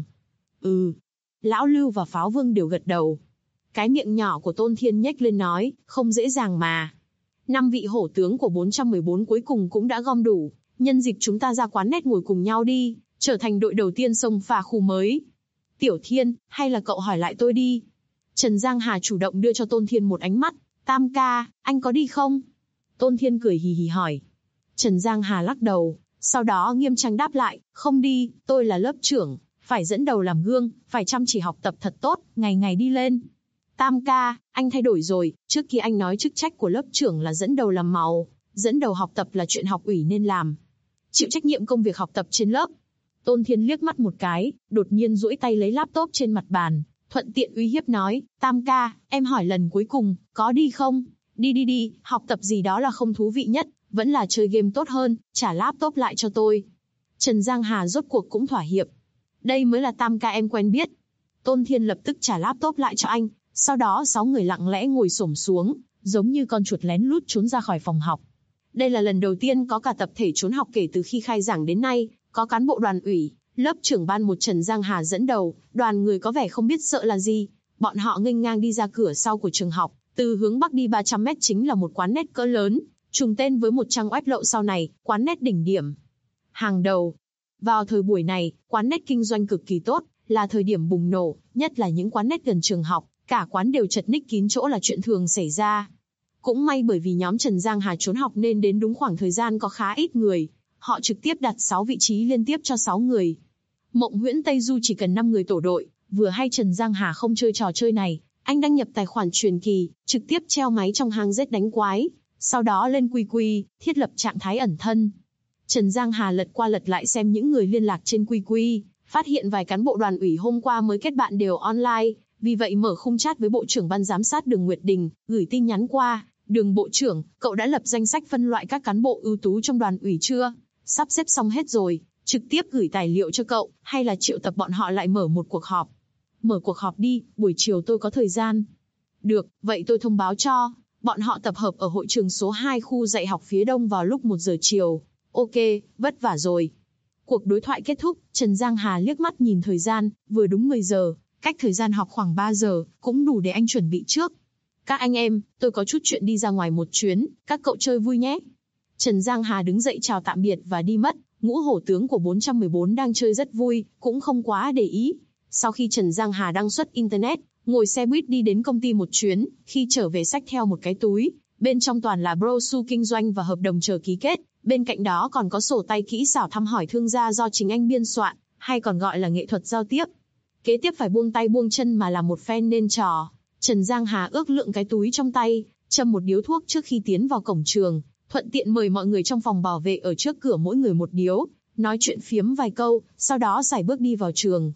Lão Lưu và Pháo Vương đều gật đầu. Cái miệng nhỏ của Tôn Thiên nhếch lên nói, không dễ dàng mà. 5 vị hổ tướng của 414 cuối cùng cũng đã gom đủ, nhân dịp chúng ta ra quán net ngồi cùng nhau đi, trở thành đội đầu tiên xông pha khu mới. Tiểu Thiên, hay là cậu hỏi lại tôi đi. Trần Giang Hà chủ động đưa cho Tôn Thiên một ánh mắt, Tam ca, anh có đi không? Tôn Thiên cười hì hì hỏi. Trần Giang Hà lắc đầu, sau đó nghiêm trang đáp lại, không đi, tôi là lớp trưởng, phải dẫn đầu làm gương, phải chăm chỉ học tập thật tốt, ngày ngày đi lên. Tam ca, anh thay đổi rồi, trước kia anh nói chức trách của lớp trưởng là dẫn đầu làm màu, dẫn đầu học tập là chuyện học ủy nên làm. Chịu trách nhiệm công việc học tập trên lớp. Tôn Thiên liếc mắt một cái, đột nhiên duỗi tay lấy laptop trên mặt bàn, thuận tiện uy hiếp nói, Tam ca, em hỏi lần cuối cùng, có đi không? Đi, học tập gì đó là không thú vị nhất, vẫn là chơi game tốt hơn, trả laptop lại cho tôi. Trần Giang Hà rốt cuộc cũng thỏa hiệp. Đây mới là Tam ca em quen biết. Tôn Thiên lập tức trả laptop lại cho anh, sau đó 6 người lặng lẽ ngồi xổm xuống, giống như con chuột lén lút trốn ra khỏi phòng học. Đây là lần đầu tiên có cả tập thể trốn học kể từ khi khai giảng đến nay, có cán bộ đoàn ủy, lớp trưởng ban một Trần Giang Hà dẫn đầu, đoàn người có vẻ không biết sợ là gì. Bọn họ nghênh ngang đi ra cửa sau của trường học, từ hướng bắc đi 300 mét chính là một quán net cỡ lớn, trùng tên với một trang web lậu sau này, quán net đỉnh điểm. Hàng đầu. Vào thời buổi này, quán net kinh doanh cực kỳ tốt, là thời điểm bùng nổ, nhất là những quán net gần trường học, cả quán đều chật ních kín chỗ là chuyện thường xảy ra. Cũng may bởi vì nhóm Trần Giang Hà trốn học nên đến đúng khoảng thời gian có khá ít người, họ trực tiếp đặt 6 vị trí liên tiếp cho 6 người. Mộng Huyễn Tây Du chỉ cần 5 người tổ đội, vừa hay Trần Giang Hà không chơi trò chơi này, anh đăng nhập tài khoản truyền kỳ, trực tiếp treo máy trong hang rết đánh quái, sau đó lên QQ, thiết lập trạng thái ẩn thân. Trần Giang Hà lật qua lật lại xem những người liên lạc trên QQ, phát hiện vài cán bộ đoàn ủy hôm qua mới kết bạn đều online, vì vậy mở khung chat với Bộ trưởng Ban Giám sát Đường Nguyệt Đình, gửi tin nhắn qua, Đường Bộ trưởng, cậu đã lập danh sách phân loại các cán bộ ưu tú trong đoàn ủy chưa? Sắp xếp xong hết rồi, trực tiếp gửi tài liệu cho cậu, hay là triệu tập bọn họ lại mở một cuộc họp? Mở cuộc họp đi, buổi chiều tôi có thời gian. Được, vậy tôi thông báo cho. Bọn họ tập hợp ở hội trường số 2 khu dạy học phía đông vào lúc 1 giờ chiều. Ok, vất vả rồi. Cuộc đối thoại kết thúc, Trần Giang Hà liếc mắt nhìn thời gian, vừa đúng 10 giờ, cách thời gian họp khoảng 3 giờ, cũng đủ để anh chuẩn bị trước. Các anh em, tôi có chút chuyện đi ra ngoài một chuyến, các cậu chơi vui nhé. Trần Giang Hà đứng dậy chào tạm biệt và đi mất, ngũ hổ tướng của 414 đang chơi rất vui, cũng không quá để ý. Sau khi Trần Giang Hà đăng xuất Internet, ngồi xe buýt đi đến công ty một chuyến, khi trở về xách theo một cái túi, bên trong toàn là brochure kinh doanh và hợp đồng chờ ký kết, bên cạnh đó còn có sổ tay kỹ xảo thăm hỏi thương gia do chính anh biên soạn, hay còn gọi là nghệ thuật giao tiếp. Kế tiếp phải buông tay buông chân mà làm một phen nên trò. Trần Giang Hà ước lượng cái túi trong tay, châm một điếu thuốc trước khi tiến vào cổng trường, thuận tiện mời mọi người trong phòng bảo vệ ở trước cửa mỗi người một điếu, nói chuyện phiếm vài câu, sau đó sải bước đi vào trường.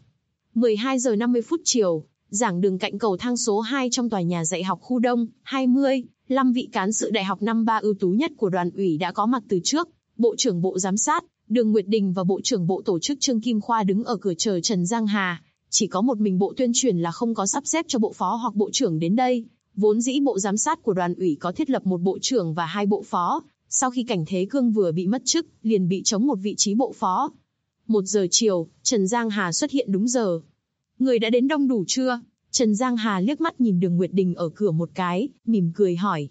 12 giờ 50 phút chiều, giảng đường cạnh cầu thang số 2 trong tòa nhà dạy học khu Đông, 25 vị cán sự đại học năm 3 ưu tú nhất của đoàn ủy đã có mặt từ trước, Bộ trưởng Bộ Giám sát, Đường Nguyệt Đình và Bộ trưởng Bộ Tổ chức Trương Kim Khoa đứng ở cửa chờ Trần Giang Hà. Chỉ có một mình Bộ Tuyên truyền là không có sắp xếp cho bộ phó hoặc bộ trưởng đến đây. Vốn dĩ Bộ Giám sát của đoàn ủy có thiết lập một bộ trưởng và 2 bộ phó. Sau khi Cảnh Thế Cương vừa bị mất chức, liền bị trống một vị trí bộ phó. 1 giờ chiều, Trần Giang Hà xuất hiện đúng giờ. Người đã đến đông đủ chưa? Trần Giang Hà liếc mắt nhìn Đường Nguyệt Đình ở cửa một cái, mỉm cười hỏi.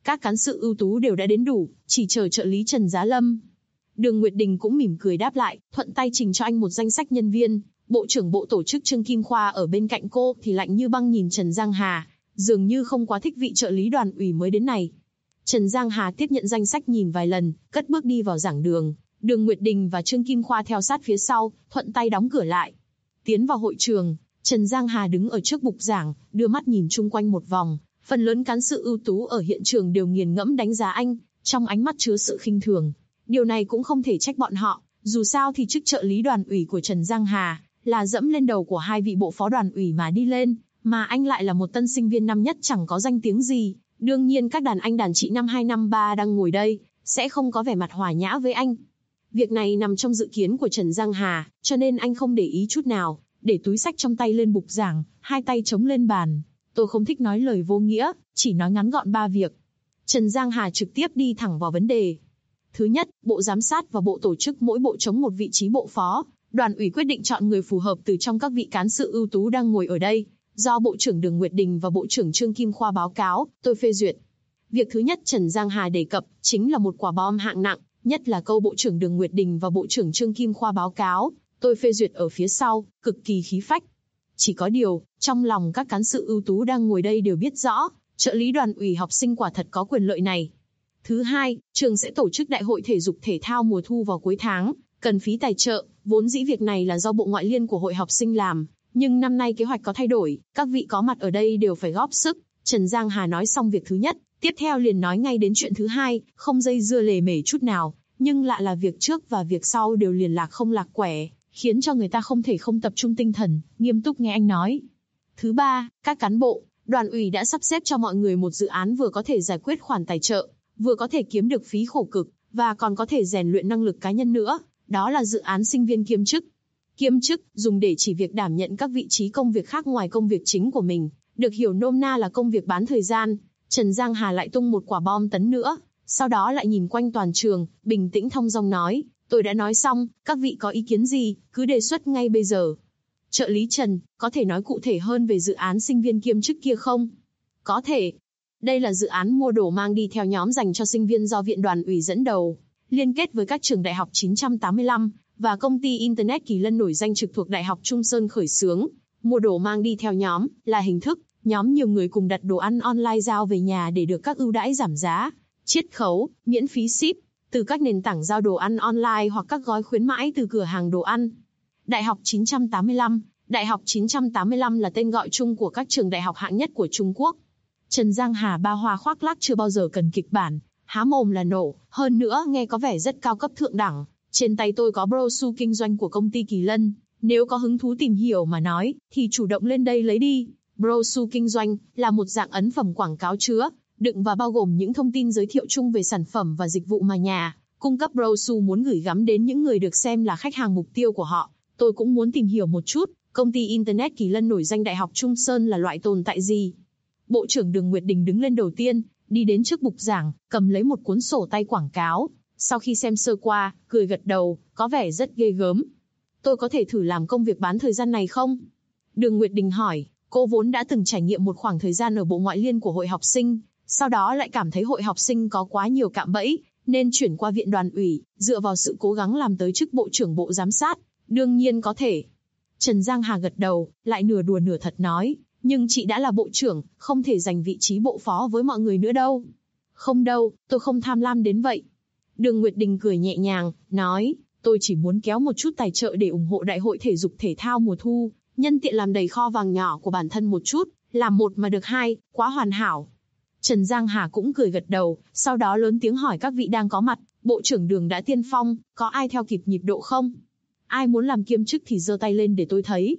Các cán sự ưu tú đều đã đến đủ, chỉ chờ trợ lý Trần Giá Lâm. Đường Nguyệt Đình cũng mỉm cười đáp lại, thuận tay trình cho anh một danh sách nhân viên. Bộ trưởng bộ tổ chức Trương Kim Khoa ở bên cạnh cô thì lạnh như băng nhìn Trần Giang Hà, dường như không quá thích vị trợ lý đoàn ủy mới đến này. Trần Giang Hà tiếp nhận danh sách nhìn vài lần, cất bước đi vào giảng đường. Đường Nguyệt Đình và Trương Kim Khoa theo sát phía sau, thuận tay đóng cửa lại. Tiến vào hội trường, Trần Giang Hà đứng ở trước bục giảng, đưa mắt nhìn chung quanh một vòng. Phần lớn cán sự ưu tú ở hiện trường đều nghiền ngẫm đánh giá anh, trong ánh mắt chứa sự khinh thường. Điều này cũng không thể trách bọn họ, dù sao thì chức trợ lý đoàn ủy của Trần Giang Hà là dẫm lên đầu của hai vị bộ phó đoàn ủy mà đi lên, mà anh lại là một tân sinh viên năm nhất chẳng có danh tiếng gì. Đương nhiên các đàn anh đàn chị năm 2 năm 3 đang ngồi đây, sẽ không có vẻ mặt hòa nhã với anh. Việc này nằm trong dự kiến của Trần Giang Hà, cho nên anh không để ý chút nào, để túi sách trong tay lên bục giảng, hai tay chống lên bàn. Tôi không thích nói lời vô nghĩa, chỉ nói ngắn gọn 3 việc. Trần Giang Hà trực tiếp đi thẳng vào vấn đề. Thứ nhất, Bộ Giám sát và Bộ Tổ chức mỗi bộ trống một vị trí bộ phó. Đoàn ủy quyết định chọn người phù hợp từ trong các vị cán sự ưu tú đang ngồi ở đây. Do Bộ trưởng Đường Nguyệt Đình và Bộ trưởng Trương Kim Khoa báo cáo, tôi phê duyệt. Việc thứ nhất Trần Giang Hà đề cập chính là một quả bom hạng nặng, nhất là câu Bộ trưởng Đường Nguyệt Đình và Bộ trưởng Trương Kim Khoa báo cáo, tôi phê duyệt ở phía sau, cực kỳ khí phách. Chỉ có điều, trong lòng các cán sự ưu tú đang ngồi đây đều biết rõ, trợ lý đoàn ủy học sinh quả thật có quyền lợi này. Thứ hai, trường sẽ tổ chức đại hội thể dục thể thao mùa thu vào cuối tháng, cần phí tài trợ, vốn dĩ việc này là do Bộ Ngoại liên của hội học sinh làm, nhưng năm nay kế hoạch có thay đổi, các vị có mặt ở đây đều phải góp sức. Trần Giang Hà nói xong việc thứ nhất, tiếp theo liền nói ngay đến chuyện thứ hai, không dây dưa lề mề chút nào, nhưng lạ là việc trước và việc sau đều liền lạc không lạc quẻ, khiến cho người ta không thể không tập trung tinh thần, nghiêm túc nghe anh nói. Thứ ba, các cán bộ, đoàn ủy đã sắp xếp cho mọi người một dự án vừa có thể giải quyết khoản tài trợ, vừa có thể kiếm được phí khổ cực, và còn có thể rèn luyện năng lực cá nhân nữa, đó là dự án sinh viên kiêm chức. Kiêm chức, dùng để chỉ việc đảm nhận các vị trí công việc khác ngoài công việc chính của mình, được hiểu nôm na là công việc bán thời gian. Trần Giang Hà lại tung một quả bom tấn nữa, sau đó lại nhìn quanh toàn trường, bình tĩnh thong dong nói, tôi đã nói xong, các vị có ý kiến gì, cứ đề xuất ngay bây giờ. Trợ lý Trần, có thể nói cụ thể hơn về dự án sinh viên kiêm chức kia không? Có thể. Đây là dự án mua đồ mang đi theo nhóm dành cho sinh viên do Viện Đoàn ủy dẫn đầu, liên kết với các trường Đại học 985 và công ty Internet Kỳ Lân nổi danh trực thuộc Đại học Trung Sơn khởi xướng. Mua đồ mang đi theo nhóm là hình thức, nhóm nhiều người cùng đặt đồ ăn online giao về nhà để được các ưu đãi giảm giá, chiết khấu, miễn phí ship, từ các nền tảng giao đồ ăn online hoặc các gói khuyến mãi từ cửa hàng đồ ăn. Đại học 985, Đại học 985 là tên gọi chung của các trường đại học hạng nhất của Trung Quốc. Trần Giang Hà ba hoa khoác lác chưa bao giờ cần kịch bản, há mồm là nổ, hơn nữa nghe có vẻ rất cao cấp thượng đẳng. Trên tay tôi có brochure kinh doanh của công ty Kỳ Lân, nếu có hứng thú tìm hiểu mà nói, thì chủ động lên đây lấy đi. Brochure kinh doanh là một dạng ấn phẩm quảng cáo chứa, đựng và bao gồm những thông tin giới thiệu chung về sản phẩm và dịch vụ mà nhà cung cấp brochure muốn gửi gắm đến những người được xem là khách hàng mục tiêu của họ. Tôi cũng muốn tìm hiểu một chút, công ty Internet Kỳ Lân nổi danh Đại học Trung Sơn là loại tồn tại gì. Bộ trưởng Đường Nguyệt Đình đứng lên đầu tiên, đi đến trước bục giảng, cầm lấy một cuốn sổ tay quảng cáo. Sau khi xem sơ qua, cười gật đầu, có vẻ rất ghê gớm. Tôi có thể thử làm công việc bán thời gian này không? Đường Nguyệt Đình hỏi, cô vốn đã từng trải nghiệm một khoảng thời gian ở Bộ Ngoại liên của hội học sinh, sau đó lại cảm thấy hội học sinh có quá nhiều cạm bẫy, nên chuyển qua Viện Đoàn ủy, dựa vào sự cố gắng làm tới chức Bộ trưởng Bộ Giám sát. Đương nhiên có thể. Trần Giang Hà gật đầu, lại nửa đùa nửa thật nói, nhưng chị đã là bộ trưởng, không thể giành vị trí bộ phó với mọi người nữa đâu. Không đâu, tôi không tham lam đến vậy. Đường Nguyệt Đình cười nhẹ nhàng, nói, tôi chỉ muốn kéo một chút tài trợ để ủng hộ đại hội thể dục thể thao mùa thu, nhân tiện làm đầy kho vàng nhỏ của bản thân một chút, làm một mà được hai, quá hoàn hảo. Trần Giang Hà cũng cười gật đầu, sau đó lớn tiếng hỏi các vị đang có mặt, Bộ trưởng Đường đã tiên phong, có ai theo kịp nhịp độ không? Ai muốn làm kiêm chức thì giơ tay lên để tôi thấy.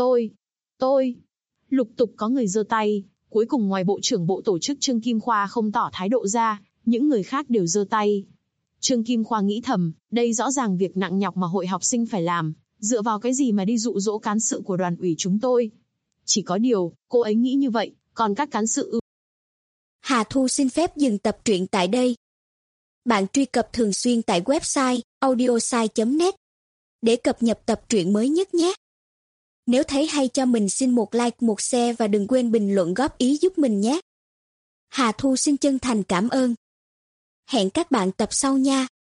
Tôi. Lục tục có người giơ tay, cuối cùng ngoài Bộ trưởng Bộ Tổ chức Trương Kim Khoa không tỏ thái độ ra, những người khác đều giơ tay. Trương Kim Khoa nghĩ thầm, đây rõ ràng việc nặng nhọc mà hội học sinh phải làm, dựa vào cái gì mà đi dụ dỗ cán sự của đoàn ủy chúng tôi. Chỉ có điều, cô ấy nghĩ như vậy, còn các cán sự Hà Thu xin phép dừng tập truyện tại đây. Bạn truy cập thường xuyên tại website audiosai.net để cập nhật tập truyện mới nhất nhé. Nếu thấy hay cho mình xin một like, một share và đừng quên bình luận góp ý giúp mình nhé. Hà Thu xin chân thành cảm ơn. Hẹn các bạn tập sau nha.